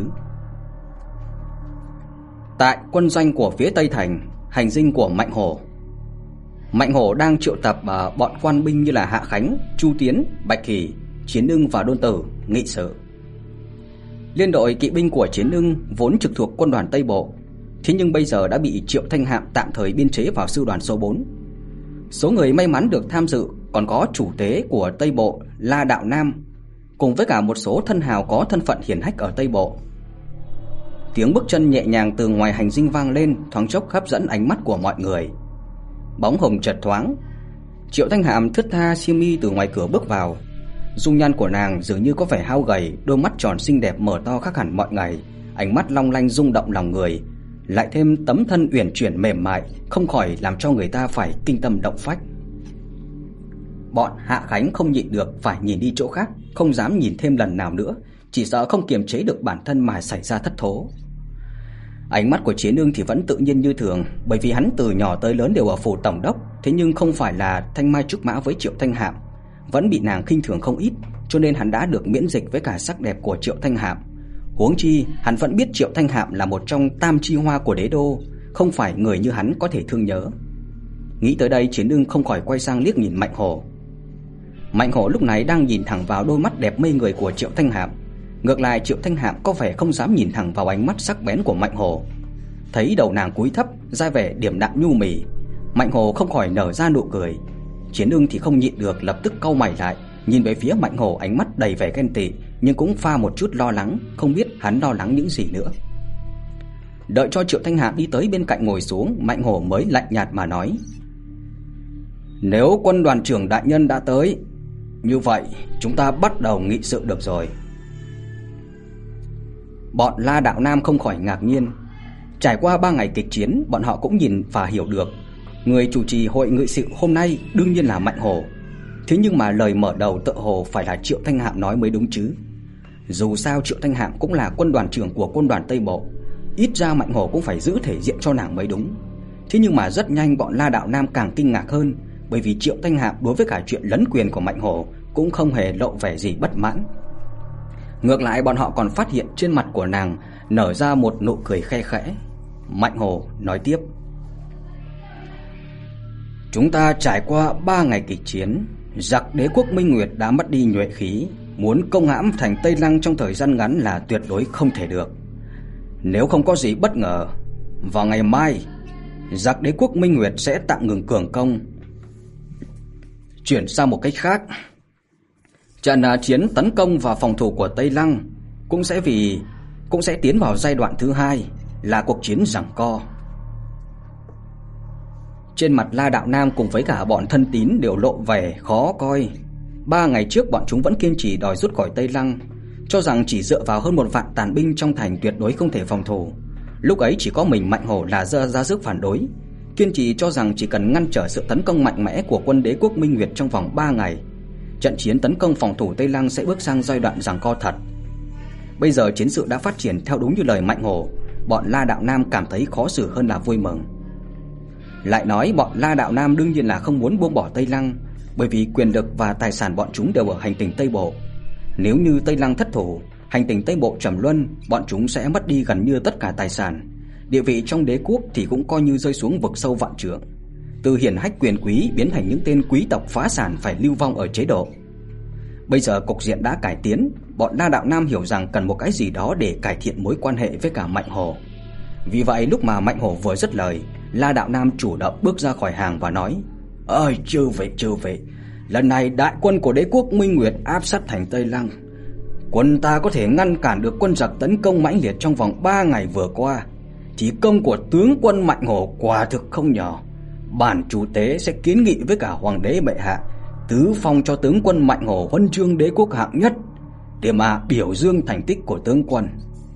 Tại quân doanh của phía Tây thành, hành dinh của Mạnh Hổ. Mạnh Hổ đang triệu tập uh, bọn quan binh như là Hạ Khánh, Chu Tiến, Bạch Kỳ, Chiến Ưng và Đôn Tử nghị sự. Liên đội kỵ binh của Chiến Ưng vốn trực thuộc quân đoàn Tây Bộ, thế nhưng bây giờ đã bị Triệu Thanh Hạm tạm thời biên chế vào sư đoàn số bốn. Số người may mắn được tham dự còn có chủ tế của Tây Bộ La Đạo Nam, cùng với cả một số thân hào có thân phận hiển hách ở Tây Bộ. Tiếng bước chân nhẹ nhàng từ ngoài hành dinh vang lên, thoáng chốc hấp dẫn ánh mắt của mọi người. Bóng hồng chợt thoáng, Triệu Thanh Hạm thướt tha xiêm y từ ngoài cửa bước vào. Dung nhan của nàng dường như có vẻ hao gầy, đôi mắt tròn xinh đẹp mở to khác hẳn mọi ngày, ánh mắt long lanh rung động lòng người, lại thêm tấm thân uyển chuyển mềm mại, không khỏi làm cho người ta phải kinh tâm động phách. Bọn Hạ Khánh không nhịn được phải nhìn đi chỗ khác, không dám nhìn thêm lần nào nữa, chỉ sợ không kiềm chế được bản thân mà xảy ra thất thố. Ánh mắt của Chiến Ưng thì vẫn tự nhiên như thường, bởi vì hắn từ nhỏ tới lớn đều ở phủ tổng đốc, thế nhưng không phải là thanh mai trúc mã với Triệu Thanh Hạm, vẫn bị nàng khinh thường không ít, cho nên hắn đã được miễn dịch với cả sắc đẹp của Triệu Thanh Hạm. Huống chi, hắn vẫn biết Triệu Thanh Hạm là một trong tam chi hoa của đế đô, không phải người như hắn có thể thương nhớ. Nghĩ tới đây, Chiến Ưng không khỏi quay sang liếc nhìn Mạnh Hổ. Mạnh Hổ lúc này đang nhìn thẳng vào đôi mắt đẹp mê người của Triệu Thanh Hạm. Ngược lại, Triệu Thanh Hạm có vẻ không dám nhìn thẳng vào ánh mắt sắc bén của Mạnh Hổ. Thấy đầu nàng cúi thấp, ra vẻ điềm đạm nhu mì, Mạnh Hổ không khỏi nở ra nụ cười. Chiến Ưng thì không nhịn được, lập tức cau mày lại, nhìn về phía Mạnh Hổ, ánh mắt đầy vẻ ghen tị, nhưng cũng pha một chút lo lắng, không biết hắn lo lắng những gì nữa. Đợi cho Triệu Thanh Hạm đi tới bên cạnh ngồi xuống, Mạnh Hổ mới lạnh nhạt mà nói: "Nếu quân đoàn trưởng đại nhân đã tới, như vậy chúng ta bắt đầu nghị sự được rồi." Bọn La Đạo Nam không khỏi ngạc nhiên. Trải qua ba ngày kịch chiến, bọn họ cũng nhìn và hiểu được người chủ trì hội nghị sự hôm nay đương nhiên là Mạnh Hổ. Thế nhưng mà lời mở đầu tựa hồ phải là Triệu Thanh Hạm nói mới đúng chứ. Dù sao Triệu Thanh Hạm cũng là quân đoàn trưởng của quân đoàn Tây Bộ, ít ra Mạnh Hổ cũng phải giữ thể diện cho nàng mới đúng. Thế nhưng mà rất nhanh bọn La Đạo Nam càng kinh ngạc hơn, bởi vì Triệu Thanh Hạm đối với cả chuyện lấn quyền của Mạnh Hổ cũng không hề lộ vẻ gì bất mãn. Ngược lại, bọn họ còn phát hiện trên mặt của nàng nở ra một nụ cười khe khẽ. Mạnh Hổ nói tiếp: "Chúng ta trải qua ba ngày kịch chiến, giặc Đế quốc Minh Nguyệt đã mất đi nhuệ khí, muốn công hãm thành Tây Lăng trong thời gian ngắn là tuyệt đối không thể được. Nếu không có gì bất ngờ, vào ngày mai, giặc Đế quốc Minh Nguyệt sẽ tạm ngừng cường công. Chuyển sang một cách khác, trận chiến tấn công và phòng thủ của Tây Lăng cũng sẽ vì cũng sẽ tiến vào giai đoạn thứ hai, là cuộc chiến giằng co." Trên mặt La Đạo Nam cùng với cả bọn thân tín đều lộ vẻ khó coi. Ba ngày trước bọn chúng vẫn kiên trì đòi rút khỏi Tây Lăng, cho rằng chỉ dựa vào hơn một vạn tàn binh trong thành tuyệt đối không thể phòng thủ. Lúc ấy chỉ có mình Mạnh Hổ là ra ra sức phản đối, kiên trì cho rằng chỉ cần ngăn trở sự tấn công mạnh mẽ của quân Đế quốc Minh Nguyệt trong vòng ba ngày, trận chiến tấn công phòng thủ Tây Lăng sẽ bước sang giai đoạn giằng co thật. Bây giờ chiến sự đã phát triển theo đúng như lời Mạnh Hổ, bọn La Đạo Nam cảm thấy khó xử hơn là vui mừng. Lại nói bọn La Đạo Nam đương nhiên là không muốn buông bỏ Tây Lăng, bởi vì quyền lực và tài sản bọn chúng đều ở hành tinh Tây Bộ. Nếu như Tây Lăng thất thủ, hành tinh Tây Bộ trầm luân, bọn chúng sẽ mất đi gần như tất cả tài sản. Địa vị trong đế quốc thì cũng coi như rơi xuống vực sâu vạn trượng, từ hiển hách quyền quý biến thành những tên quý tộc phá sản phải lưu vong ở chế độ. Bây giờ cục diện đã cải tiến, bọn La Đạo Nam hiểu rằng cần một cái gì đó để cải thiện mối quan hệ với cả Mạnh Hổ. Vì vậy lúc mà Mạnh Hổ vừa dứt lời, La Đạo Nam chủ động bước ra khỏi hàng và nói: "Ơi chư vị, chư vị, lần này đại quân của đế quốc Minh Nguyệt áp sát thành Tây Lăng. Quân ta có thể ngăn cản được quân giặc tấn công mãnh liệt trong vòng ba ngày vừa qua, thì công của tướng quân Mạnh Hổ quả thực không nhỏ. Bản chủ tế sẽ kiến nghị với cả hoàng đế bệ hạ tứ phong cho tướng quân Mạnh Hổ huân chương đế quốc hạng nhất để mà biểu dương thành tích của tướng quân."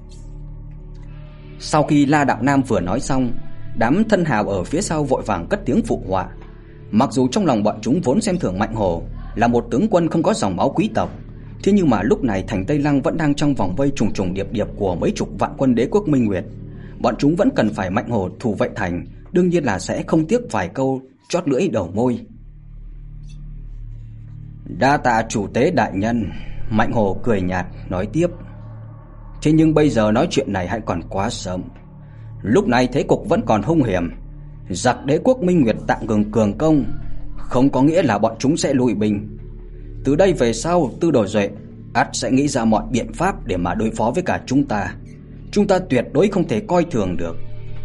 Sau khi La Đạo Nam vừa nói xong, đám thân hào ở phía sau vội vàng cất tiếng phụ họa. Mặc dù trong lòng bọn chúng vốn xem thường Mạnh Hổ là một tướng quân không có dòng máu quý tộc, thế nhưng mà lúc này thành Tây Lăng vẫn đang trong vòng vây trùng trùng điệp điệp của mấy chục vạn quân đế quốc Minh Nguyệt. Bọn chúng vẫn cần phải Mạnh Hổ thủ vệ thành, đương nhiên là sẽ không tiếc vài câu chót lưỡi đầu môi. "Đa tạ chủ tế đại nhân." Mạnh Hổ cười nhạt nói tiếp: "Thế nhưng bây giờ nói chuyện này hãy còn quá sớm. Lúc này thế cục vẫn còn hung hiểm. Giặc đế quốc Minh Nguyệt tạm ngừng cường công không có nghĩa là bọn chúng sẽ lùi binh. Từ đây về sau, Tư Đồ Duệ ắt sẽ nghĩ ra mọi biện pháp để mà đối phó với cả chúng ta. Chúng ta tuyệt đối không thể coi thường được."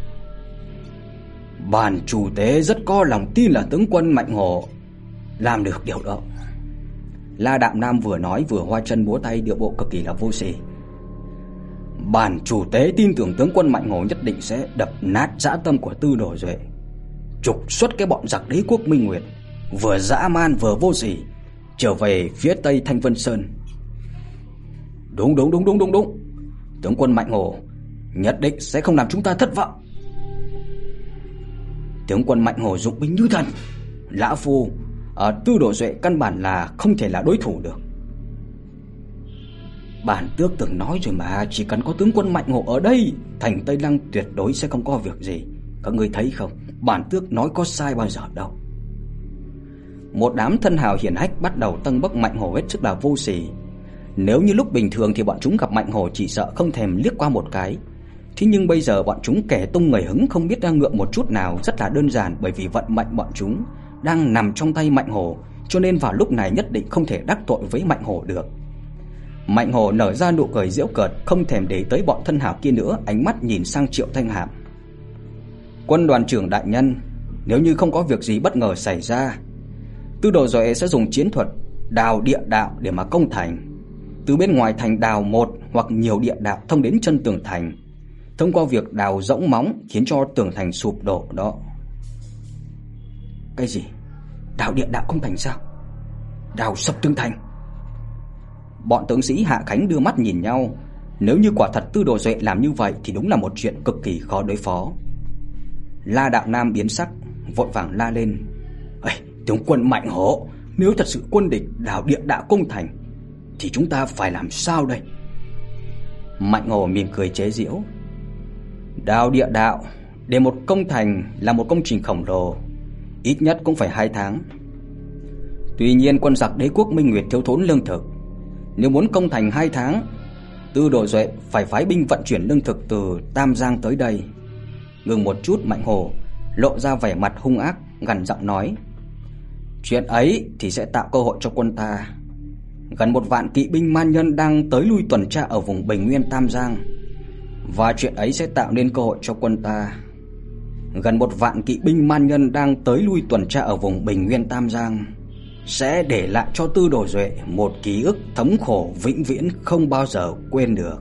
"Bản chủ tế rất có lòng tin là tướng quân Mạnh Hổ làm được điều đó." La Đạo Nam vừa nói vừa hoa chân múa tay, điệu bộ cực kỳ là vô sỉ. "Bản chủ tế tin tưởng tướng quân Mạnh Hổ nhất định sẽ đập nát dã tâm của Tư Đồ Duệ, trục xuất cái bọn giặc đế quốc Minh Nguyệt vừa dã man vừa vô sỉ trở về phía tây Thanh Vân Sơn." Đúng đúng đúng đúng đúng đúng. Tướng quân Mạnh Hổ nhất định sẽ không làm chúng ta thất vọng. Tướng quân Mạnh Hổ dụng binh như thần, lão phu ở Tư Đồ Duệ căn bản là không thể là đối thủ được. Bản tước từng nói rồi mà, chỉ cần có tướng quân Mạnh Hổ ở đây, thành Tây Lăng tuyệt đối sẽ không có việc gì. Các ngươi thấy không, bản tước nói có sai bao giờ đâu. Một đám thân hào hiển hách bắt đầu tâng bốc Mạnh Hổ hết sức là vô sỉ. Nếu như lúc bình thường thì bọn chúng gặp Mạnh Hổ chỉ sợ không thèm liếc qua một cái. Thế nhưng bây giờ bọn chúng kẻ tung người hứng không biết ra ngượng một chút nào, rất là đơn giản bởi vì vận mệnh bọn chúng đang nằm trong tay Mạnh Hổ, cho nên vào lúc này nhất định không thể đắc tội với Mạnh Hổ được. Mạnh Hổ nở ra nụ cười giễu cợt, không thèm để tới bọn thân hào kia nữa, ánh mắt nhìn sang Triệu Thanh Hạm. "Quân đoàn trưởng đại nhân, nếu như không có việc gì bất ngờ xảy ra, Tư Đồ Duệ sẽ dùng chiến thuật đào địa đạo để mà công thành. Từ bên ngoài thành đào một hoặc nhiều địa đạo thông đến chân tường thành, thông qua việc đào rỗng móng khiến cho tường thành sụp đổ đó." "Cái gì? Đào địa đạo công thành sao? Đào sập tường thành?" Bọn tướng sĩ Hạ Khánh đưa mắt nhìn nhau. Nếu như quả thật Tư Đồ Duệ làm như vậy thì đúng là một chuyện cực kỳ khó đối phó. La Đạo Nam biến sắc, vội vàng la lên: "Ê, tướng quân Mạnh Hổ, nếu thật sự quân địch đào địa đạo công thành thì chúng ta phải làm sao đây?" Mạnh Hổ mỉm cười chế giễu: "Đào địa đạo để một công thành là một công trình khổng lồ, ít nhất cũng phải hai tháng. Tuy nhiên quân giặc đế quốc Minh Nguyệt thiếu thốn lương thực. Nếu muốn công thành hai tháng, Tư Đồ Duệ phải phái binh vận chuyển lương thực từ Tam Giang tới đây." Ngừng một chút, Mạnh Hổ lộ ra vẻ mặt hung ác, gằn giọng nói: "Chuyện ấy thì sẽ tạo cơ hội cho quân ta. Gần một vạn kỵ binh man nhân đang tới lui tuần tra ở vùng Bình Nguyên Tam Giang, và chuyện ấy sẽ tạo nên cơ hội cho quân ta. Gần một vạn kỵ binh man nhân đang tới lui tuần tra ở vùng Bình Nguyên Tam Giang sẽ để lại cho Tư Đồ Duệ một ký ức thống khổ vĩnh viễn không bao giờ quên được."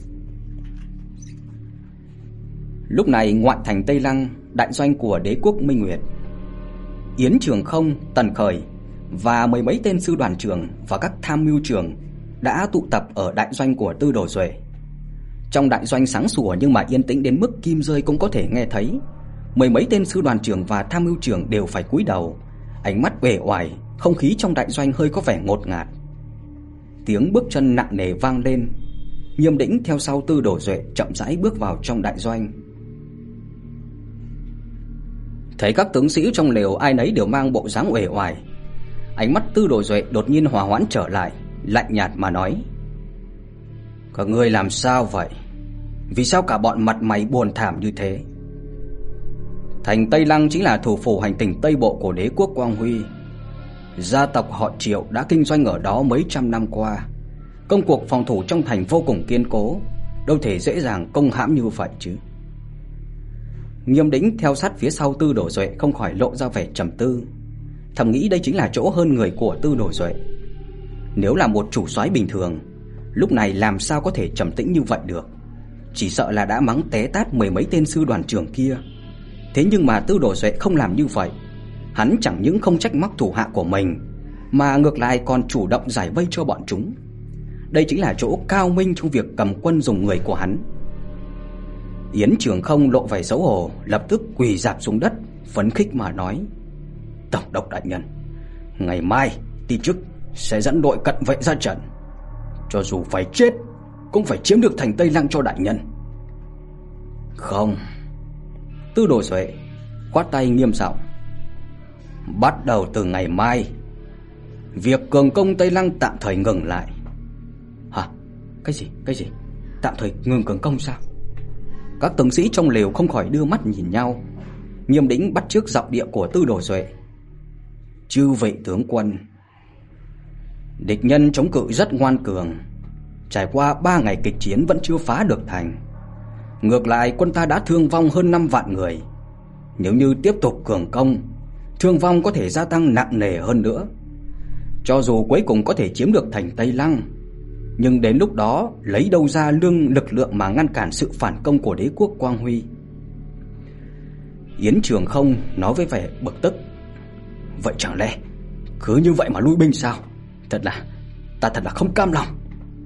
Lúc này ngoại thành Tây Lăng, đại doanh của đế quốc Minh Nguyệt, Yến Trường Không, Tần Khởi và mười mấy tên sư đoàn trưởng và các tham mưu trưởng đã tụ tập ở đại doanh của Tư Đồ Duệ. Trong đại doanh sáng sủa nhưng mà yên tĩnh đến mức kim rơi cũng có thể nghe thấy. Mười mấy tên sư đoàn trưởng và tham mưu trưởng đều phải cúi đầu, ánh mắt uể oải, không khí trong đại doanh hơi có vẻ ngột ngạt. Tiếng bước chân nặng nề vang lên. Nghiêm Đĩnh theo sau Tư Đồ Duệ chậm rãi bước vào trong đại doanh. Thấy các tướng sĩ trong lều ai nấy đều mang bộ dáng uể oải, ánh mắt Tư Đồ Duệ đột nhiên hòa hoãn trở lại, lạnh nhạt mà nói: "Các ngươi làm sao vậy? Vì sao cả bọn mặt mày buồn thảm như thế?" Thành Tây Lăng chính là thủ phủ hành tỉnh Tây Bộ của đế quốc Quang Huy. Gia tộc họ Triệu đã kinh doanh ở đó mấy trăm năm qua. Công cuộc phòng thủ trong thành vô cùng kiên cố, đâu thể dễ dàng công hãm như vậy chứ. Nghiêm Đĩnh theo sát phía sau Tư Đồ Duệ không khỏi lộ ra vẻ trầm tư, thầm nghĩ đây chính là chỗ hơn người của Tư Đồ Duệ. Nếu là một chủ soái bình thường, lúc này làm sao có thể trầm tĩnh như vậy được, chỉ sợ là đã mắng té tát mười mấy tên sư đoàn trưởng kia. Thế nhưng mà Tư Đồ Duệ không làm như vậy. Hắn chẳng những không trách móc thủ hạ của mình, mà ngược lại còn chủ động giải vây cho bọn chúng. Đây chính là chỗ cao minh trong việc cầm quân dùng người của hắn. Yến Trường Không lộ vẻ xấu hổ, lập tức quỳ rạp xuống đất, phấn khích mà nói: "Tổng đốc đại nhân, ngày mai ti chức sẽ dẫn đội cận vệ ra trận. Cho dù phải chết cũng phải chiếm được thành Tây Lăng cho đại nhân." "Không." Tư Đồ Duệ khoát tay nghiêm giọng: "Bắt đầu từ ngày mai, việc cường công Tây Lăng tạm thời ngừng lại." "Hả? Cái gì? Cái gì? Tạm thời ngừng cường công sao?" Các tướng sĩ trong lều không khỏi đưa mắt nhìn nhau. Nghiêm Đĩnh bắt chước giọng điệu của Tư Đồ Duệ: "Chư vị tướng quân, địch nhân chống cự rất ngoan cường, trải qua ba ngày kịch chiến vẫn chưa phá được thành. Ngược lại quân ta đã thương vong hơn năm vạn người. Nếu như tiếp tục cường công, thương vong có thể gia tăng nặng nề hơn nữa. Cho dù cuối cùng có thể chiếm được thành Tây Lăng, nhưng đến lúc đó lấy đâu ra lương lực lượng mà ngăn cản sự phản công của đế quốc Quang Huy?" Yến Trường Không nói với vẻ bực tức: "Vậy chẳng lẽ cứ như vậy mà lui binh sao? Thật là, ta thật là không cam lòng."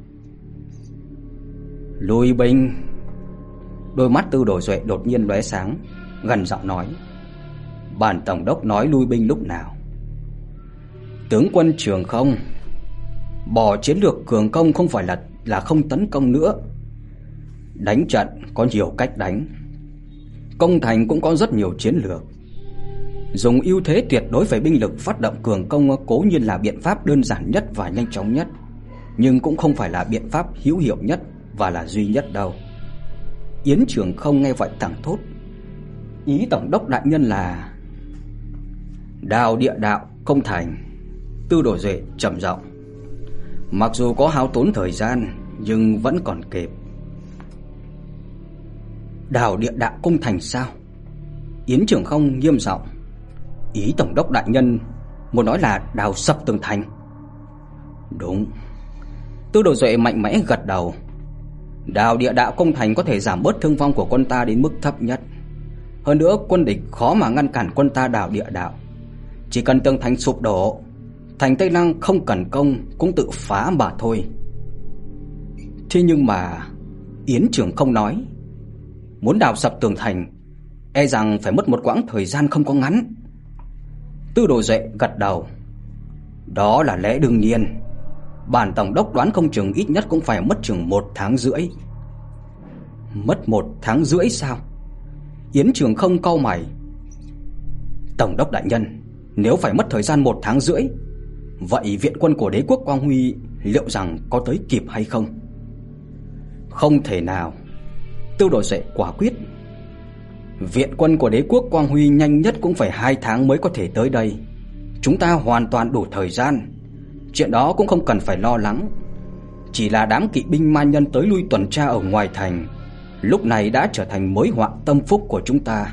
"Lui binh?" Đôi mắt Tư Đồ Duệ đột nhiên lóe sáng, gần giọng nói: "Bản tổng đốc nói lui binh lúc nào?" "Tướng quân Trường Không, bỏ chiến lược cường công không phải là là không tấn công nữa. Đánh trận có nhiều cách đánh, công thành cũng có rất nhiều chiến lược. Dùng ưu thế tuyệt đối về binh lực phát động cường công cố nhiên là biện pháp đơn giản nhất và nhanh chóng nhất, nhưng cũng không phải là biện pháp hữu hiệu nhất và là duy nhất đâu." Yến Trường Không nghe vậy thẳng thốt: "Ý tổng đốc đại nhân là đào địa đạo công thành?" Tư Đồ Duệ trầm giọng: "Mặc dù có hao tốn thời gian nhưng vẫn còn kịp." "Đào địa đạo công thành sao?" Yến Trường Không nghiêm giọng: "Ý tổng đốc đại nhân muốn nói là đào sập tường thành?" "Đúng." Tư Đồ Duệ mạnh mẽ gật đầu. "Đào địa đạo công thành có thể giảm bớt thương vong của quân ta đến mức thấp nhất. Hơn nữa quân địch khó mà ngăn cản quân ta đào địa đạo. Chỉ cần tường thành sụp đổ, thành Tây Lăng không cần công cũng tự phá mà thôi." "Thế nhưng mà," Yến Trường Không nói, "muốn đào sập tường thành e rằng phải mất một quãng thời gian không có ngắn." Tư Đồ Duệ gật đầu: "Đó là lẽ đương nhiên. Bản tổng đốc đoán không chừng ít nhất cũng phải mất chừng một tháng rưỡi." "Mất một tháng rưỡi sao?" Yến Trường Không cau mày: "Tổng đốc đại nhân, nếu phải mất thời gian một tháng rưỡi, vậy viện quân của đế quốc Quang Huy liệu rằng có tới kịp hay không?" "Không thể nào." Tư Đồ Duệ quả quyết: "Viện quân của đế quốc Quang Huy nhanh nhất cũng phải hai tháng mới có thể tới đây. Chúng ta hoàn toàn đủ thời gian. Chuyện đó cũng không cần phải lo lắng. Chỉ là đám kỵ binh ma nhân tới lui tuần tra ở ngoài thành, lúc này đã trở thành mối họa tâm phúc của chúng ta."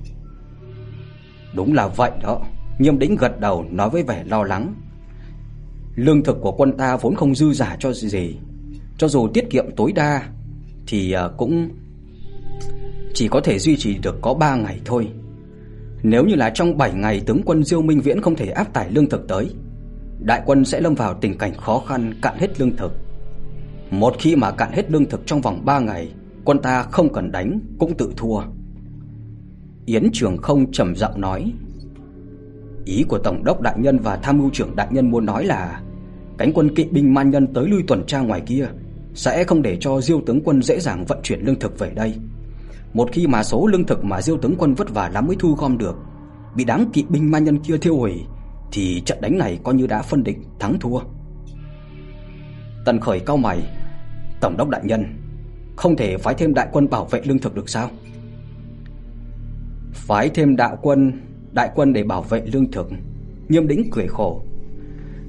"Đúng là vậy đó." Nghiêm Đĩnh gật đầu nói với vẻ lo lắng: "Lương thực của quân ta vốn không dư dả cho gì. Cho dù tiết kiệm tối đa thì cũng chỉ có thể duy trì được có ba ngày thôi. Nếu như là trong bảy ngày tướng quân Diêu Minh Viễn không thể áp tải lương thực tới, đại quân sẽ lâm vào tình cảnh khó khăn, cạn hết lương thực. Một khi mà cạn hết lương thực trong vòng ba ngày, quân ta không cần đánh cũng tự thua." Yến Trường Không trầm giọng nói: "Ý của tổng đốc đại nhân và tham mưu trưởng đại nhân muốn nói là cánh quân kỵ binh man nhân tới lui tuần tra ngoài kia sẽ không để cho Diêu tướng quân dễ dàng vận chuyển lương thực về đây. Một khi mà số lương thực mà Diêu tướng quân vất vả lắm mới thu gom được bị đám kỵ binh man nhân kia thiêu hủy, thì trận đánh này coi như đã phân định thắng thua." Tần Khởi cau mày: "Tổng đốc đại nhân, không thể phái thêm đại quân bảo vệ lương thực được sao?" "Phái thêm đại quân, đại quân để bảo vệ lương thực?" Nghiêm Đĩnh cười khổ: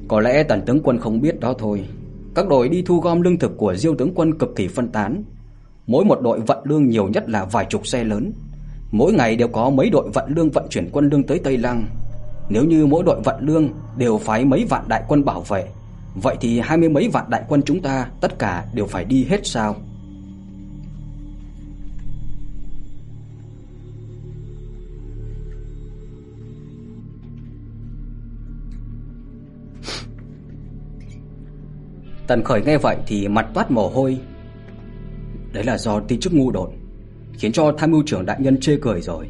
Có lẽ Tần tướng quân không biết đó thôi. Các đội đi thu gom lương thực của Diêu tướng quân cực kỳ phân tán. Mỗi một đội vận lương nhiều nhất là vài chục xe lớn. Mỗi ngày đều có mấy đội vận lương vận chuyển quân lương tới Tây Lăng. Nếu như mỗi đội vận lương đều phái mấy vạn đại quân bảo vệ, vậy thì hai mươi mấy vạn đại quân chúng ta tất cả đều phải đi hết sao? Tần Khởi nghe vậy thì mặt toát mồ hôi. Đấy là do tin chức ngu đột, khiến cho tham mưu trưởng đại nhân chê cười rồi.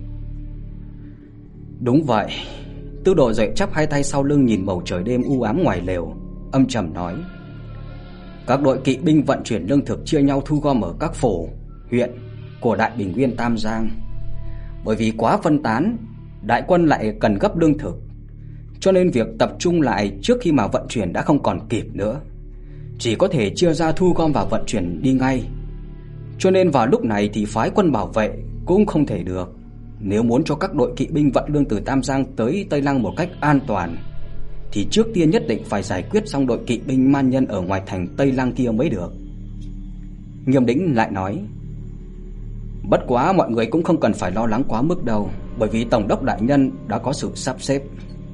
Đúng vậy. Tư Đồ Duệ chắp hai tay sau lưng nhìn bầu trời đêm u ám ngoài lều, âm trầm nói: Các đội kỵ binh vận chuyển lương thực chia nhau thu gom ở các phủ, huyện của Đại Bình Nguyên Tam Giang. Bởi vì quá phân tán, đại quân lại cần gấp lương thực, cho nên việc tập trung lại trước khi mà vận chuyển đã không còn kịp nữa. Chỉ có thể chia ra thu gom và vận chuyển đi ngay. Cho nên vào lúc này thì phái quân bảo vệ cũng không thể được. Nếu muốn cho các đội kỵ binh vận lương từ Tam Giang tới Tây Lăng một cách an toàn, thì trước tiên nhất định phải giải quyết xong đội kỵ binh man nhân ở ngoài thành Tây Lăng kia mới được. Nghiêm Đĩnh lại nói: Bất quá mọi người cũng không cần phải lo lắng quá mức đâu, bởi vì Tổng đốc đại nhân đã có sự sắp xếp.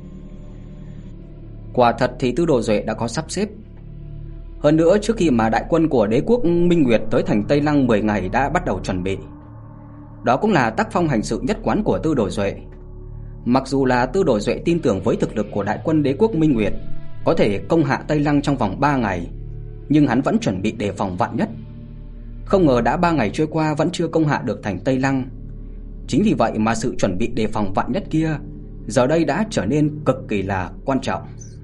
Quả thật thì Tư Đồ Duệ đã có sắp xếp. Hơn nữa, trước khi mà đại quân của đế quốc Minh Nguyệt tới thành Tây Lăng mười ngày đã bắt đầu chuẩn bị. Đó cũng là tác phong hành sự nhất quán của Tư Đồ Duệ. Mặc dù là Tư Đồ Duệ tin tưởng với thực lực của đại quân đế quốc Minh Nguyệt có thể công hạ Tây Lăng trong vòng ba ngày, nhưng hắn vẫn chuẩn bị đề phòng vạn nhất. Không ngờ đã ba ngày trôi qua vẫn chưa công hạ được thành Tây Lăng. Chính vì vậy mà sự chuẩn bị đề phòng vạn nhất kia giờ đây đã trở nên cực kỳ là quan trọng.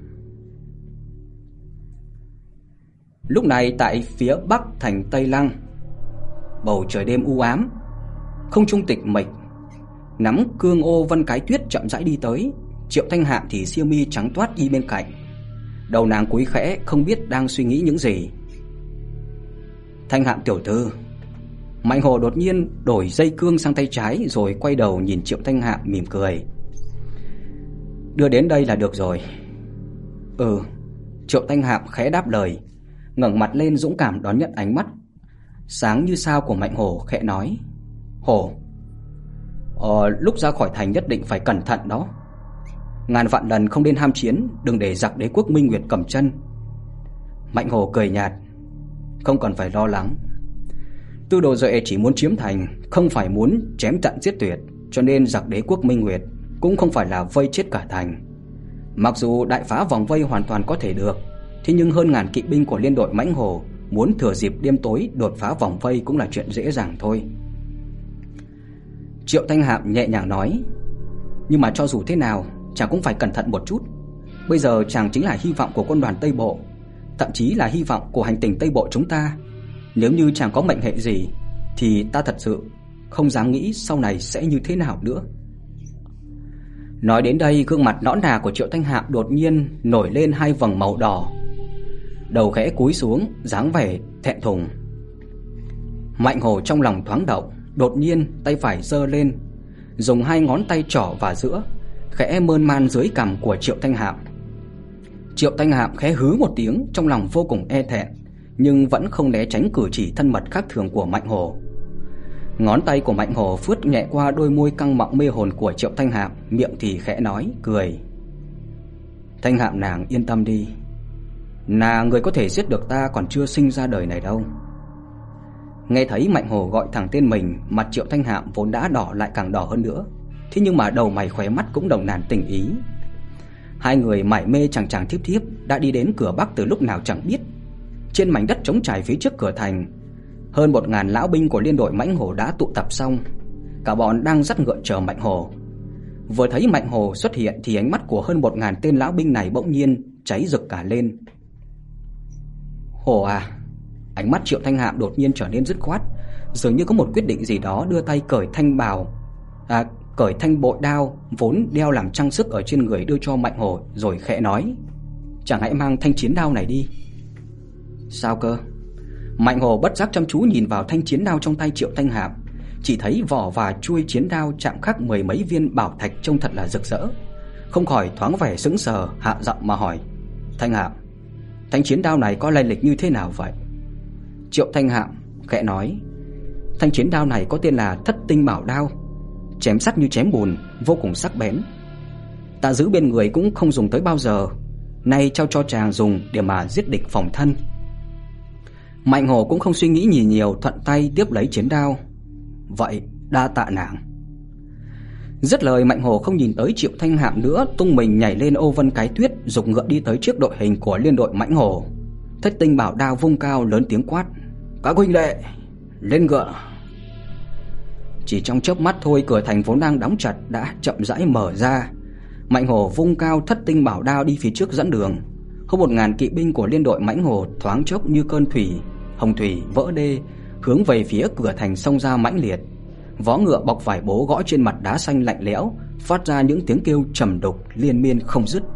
Lúc này tại phía bắc thành Tây Lăng, bầu trời đêm u ám, không trung tịch mịch. Nắm cương ô Vân Cái Tuyết chậm rãi đi tới. Triệu Thanh Hạm thì xiêm y trắng toát đi bên cạnh. Đầu nàng cúi khẽ, không biết đang suy nghĩ những gì. Thanh Hạm tiểu thư. Mạnh Hồ đột nhiên đổi dây cương sang tay trái, rồi quay đầu nhìn Triệu Thanh Hạm mỉm cười: Đưa đến đây là được rồi. Ừ. Triệu Thanh Hạm khẽ đáp lời, ngẩng mặt lên dũng cảm đón nhận ánh mắt sáng như sao của Mạnh Hồ, khẽ nói: Hồ, ờ, lúc ra khỏi thành nhất định phải cẩn thận đó. Ngàn vạn lần không nên ham chiến, đừng để giặc đế quốc Minh Nguyệt cầm chân. Mạnh Hồ cười nhạt: Không cần phải lo lắng. Tư Đồ Duệ chỉ muốn chiếm thành, không phải muốn chém tận giết tuyệt, cho nên giặc đế quốc Minh Nguyệt cũng không phải là vây chết cả thành. Mặc dù đại phá vòng vây hoàn toàn có thể được, thế nhưng hơn ngàn kỵ binh của liên đội Mãnh Hồ muốn thừa dịp đêm tối đột phá vòng vây cũng là chuyện dễ dàng thôi. Triệu Thanh Hạm nhẹ nhàng nói: Nhưng mà cho dù thế nào, chàng cũng phải cẩn thận một chút. Bây giờ chàng chính là hy vọng của quân đoàn Tây Bộ, thậm chí là hy vọng của hành tinh Tây Bộ chúng ta. Nếu như chàng có mệnh hệ gì thì ta thật sự không dám nghĩ sau này sẽ như thế nào nữa. Nói đến đây, gương mặt nõn nà của Triệu Thanh Hạm đột nhiên nổi lên hai vầng màu đỏ. Đầu khẽ cúi xuống, dáng vẻ thẹn thùng. Mạnh Hồ trong lòng thoáng động, đột nhiên tay phải giơ lên, dùng hai ngón tay trỏ và giữa khẽ mơn man dưới cằm của Triệu Thanh Hạm. Triệu Thanh Hạm khẽ hứ một tiếng, trong lòng vô cùng e thẹn, nhưng vẫn không né tránh cử chỉ thân mật khác thường của Mạnh Hồ. Ngón tay của Mạnh Hồ phướt nhẹ qua đôi môi căng mọng mê hồn của Triệu Thanh Hạm, miệng thì khẽ nói, cười: Thanh Hạm nàng yên tâm đi, nàng người có thể giết được ta còn chưa sinh ra đời này đâu. Nghe thấy Mạnh Hồ gọi thẳng tên mình, mặt Triệu Thanh Hạm vốn đã đỏ lại càng đỏ hơn nữa. Thế nhưng mà đầu mày khóe mắt cũng đồng nàn tình ý. Hai người mải mê chàng chàng thiếp thiếp đã đi đến cửa bắc từ lúc nào chẳng biết. Trên mảnh đất trống trải phía trước cửa thành, hơn một ngàn lão binh của liên đội Mãnh Hồ đã tụ tập xong. Cả bọn đang dắt ngựa chờ Mạnh Hồ. Vừa thấy Mạnh Hồ xuất hiện thì ánh mắt của hơn một ngàn tên lão binh này bỗng nhiên cháy rực cả lên. Hồ à! Ánh mắt Triệu Thanh Hạm đột nhiên trở nên dứt khoát, dường như có một quyết định gì đó, đưa tay cởi thanh bào, à, cởi thanh bội đao vốn đeo làm trang sức ở trên người đưa cho Mạnh Hồ, rồi khẽ nói: Chàng hãy mang thanh chiến đao này đi. Sao cơ? Mạnh Hồ bất giác chăm chú nhìn vào thanh chiến đao trong tay Triệu Thanh Hạm, chỉ thấy vỏ và chuôi chiến đao chạm khắc mười mấy viên bảo thạch trông thật là rực rỡ, không khỏi thoáng vẻ sững sờ, hạ giọng mà hỏi: Thanh Hạm, thanh chiến đao này có lai lịch như thế nào vậy? Triệu Thanh Hạm khẽ nói, thanh chiến đao này có tên là Thất Tinh Bảo Đao, chém sắt như chém bùn, vô cùng sắc bén. Ta giữ bên người cũng không dùng tới bao giờ, nay trao cho chàng dùng để mà giết địch phòng thân. Mạnh Hổ cũng không suy nghĩ gì nhiều, thuận tay tiếp lấy chiến đao. Vậy đa tạ nàng. Dứt lời, Mạnh Hổ không nhìn tới Triệu Thanh Hạm nữa, tung mình nhảy lên ô vân cái tuyết, giục ngựa đi tới trước đội hình của liên đội Mãnh Hổ. Thất Tinh Bảo Đao vung cao lớn tiếng quát, các huynh đệ lên ngựa. Chỉ trong chớp mắt thôi, cửa thành vốn đang đóng chặt đã chậm rãi mở ra. Mạnh Hổ vung cao Thất Tinh Bảo Đao đi phía trước dẫn đường. Hơn một ngàn kỵ binh của liên đội Mãnh Hổ thoáng chốc như cơn thủy hồng thủy vỡ đê, hướng về phía cửa thành xông ra mãnh liệt. Vó ngựa bọc vải bố gõ trên mặt đá xanh lạnh lẽo, phát ra những tiếng kêu trầm đục liên miên không dứt.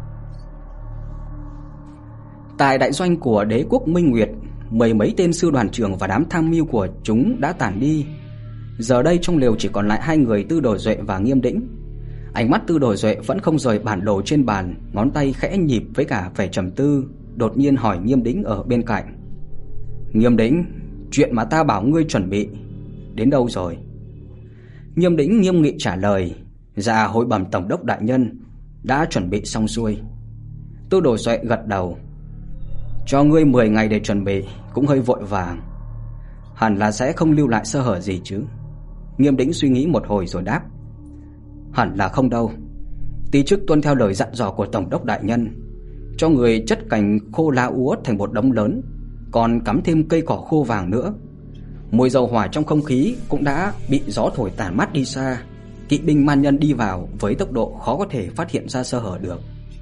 Tại đại doanh của đế quốc Minh Nguyệt, mười mấy tên sư đoàn trưởng và đám tham mưu của chúng đã tản đi. Giờ đây trong lều chỉ còn lại hai người, Tư Đồ Duệ và Nghiêm Đĩnh. Ánh mắt Tư Đồ Duệ vẫn không rời bản đồ trên bàn, ngón tay khẽ nhịp với cả vẻ trầm tư, đột nhiên hỏi Nghiêm Đĩnh ở bên cạnh. Nghiêm Đĩnh, chuyện mà ta bảo ngươi chuẩn bị đến đâu rồi? Nghiêm Đĩnh nghiêm nghị trả lời, dạ hội bẩm tổng đốc đại nhân, đã chuẩn bị xong xuôi. Tư Đồ Duệ gật đầu, cho ngươi mười ngày để chuẩn bị cũng hơi vội vàng, hẳn là sẽ không lưu lại sơ hở gì chứ? Nghiêm Đĩnh suy nghĩ một hồi rồi đáp, hẳn là không đâu. Tí trước tuân theo lời dặn dò của tổng đốc đại nhân, cho người chất cành khô lá úa thành một đống lớn, còn cắm thêm cây cỏ khô vàng nữa. Mùi dầu hỏa trong không khí cũng đã bị gió thổi tản mát đi xa. Kỵ binh man nhân đi vào với tốc độ khó có thể phát hiện ra sơ hở được.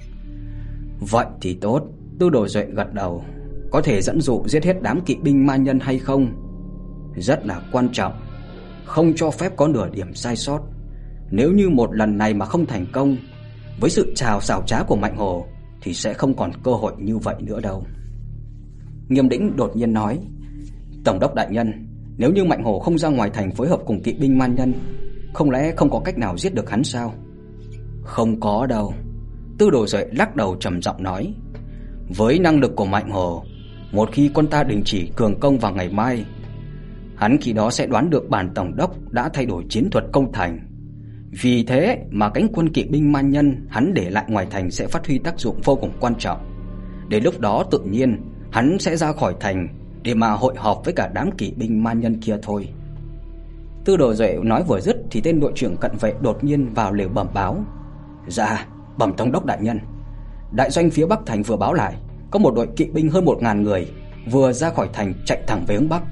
Vậy thì tốt. Tư Đồ Duệ gật đầu. Có thể dẫn dụ giết hết đám kỵ binh man nhân hay không rất là quan trọng, không cho phép có nửa điểm sai sót. Nếu như một lần này mà không thành công, với sự trào xảo trá của Mạnh Hổ thì sẽ không còn cơ hội như vậy nữa đâu. Nghiêm Đĩnh đột nhiên nói, tổng đốc đại nhân, nếu như Mạnh Hổ không ra ngoài thành phối hợp cùng kỵ binh man nhân, không lẽ không có cách nào giết được hắn sao? Không có đâu. Tư Đồ Duệ lắc đầu trầm giọng nói, với năng lực của Mạnh Hổ, một khi quân ta đình chỉ cường công vào ngày mai, hắn khi đó sẽ đoán được bản tổng đốc đã thay đổi chiến thuật công thành. Vì thế mà cánh quân kỵ binh man nhân hắn để lại ngoài thành sẽ phát huy tác dụng vô cùng quan trọng. Đến lúc đó tự nhiên hắn sẽ ra khỏi thành để mà hội họp với cả đám kỵ binh man nhân kia thôi. Tư Đồ Duệ nói vừa dứt thì tên đội trưởng cận vệ đột nhiên vào lều bẩm báo, dạ bẩm tổng đốc đại nhân, đại doanh phía bắc thành vừa báo lại có một đội kỵ binh hơn một ngàn người vừa ra khỏi thành chạy thẳng về hướng bắc.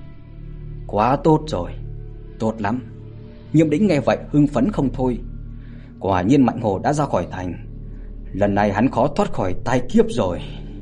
Quá tốt rồi, tốt lắm. Nghiêm Đĩnh nghe vậy hưng phấn không thôi. Quả nhiên Mạnh Hổ đã ra khỏi thành, lần này hắn khó thoát khỏi tai kiếp rồi.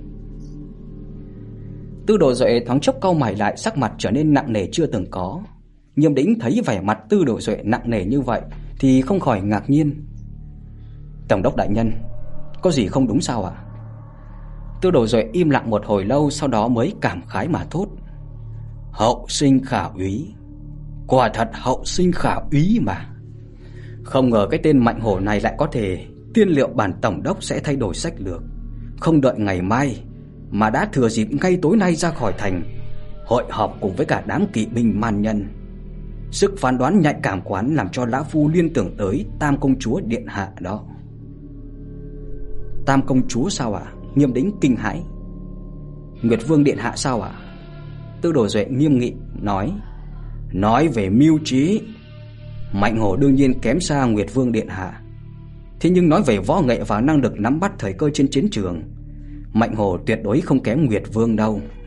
Tư Đồ Duệ thoáng chốc cau mày lại, sắc mặt trở nên nặng nề chưa từng có. Nghiêm Đĩnh thấy vẻ mặt Tư Đồ Duệ nặng nề như vậy thì không khỏi ngạc nhiên. Tổng đốc đại nhân, có gì không đúng sao ạ? Tư Đồ Duệ im lặng một hồi lâu, sau đó mới cảm khái mà thốt, hậu sinh khả úy, quả thật hậu sinh khả úy mà. Không ngờ cái tên Mạnh Hổ này lại có thể tiên liệu bản tổng đốc sẽ thay đổi sách lược, không đợi ngày mai mà đã thừa dịp ngay tối nay ra khỏi thành, hội họp cùng với cả đám kỵ binh man nhân. Sức phán đoán nhạy cảm quán làm cho lão phu liên tưởng tới Tam công chúa điện hạ đó. Tam công chúa sao ạ? Nghiêm Đĩnh kinh hãi. Nguyệt Vương điện hạ sao ạ? Tư Đồ Duệ nghiêm nghị nói, nói về mưu trí, Mạnh Hổ đương nhiên kém xa Nguyệt Vương điện hạ. Thế nhưng nói về võ nghệ và năng lực nắm bắt thời cơ trên chiến trường, Mạnh Hổ tuyệt đối không kém Nguyệt Vương đâu.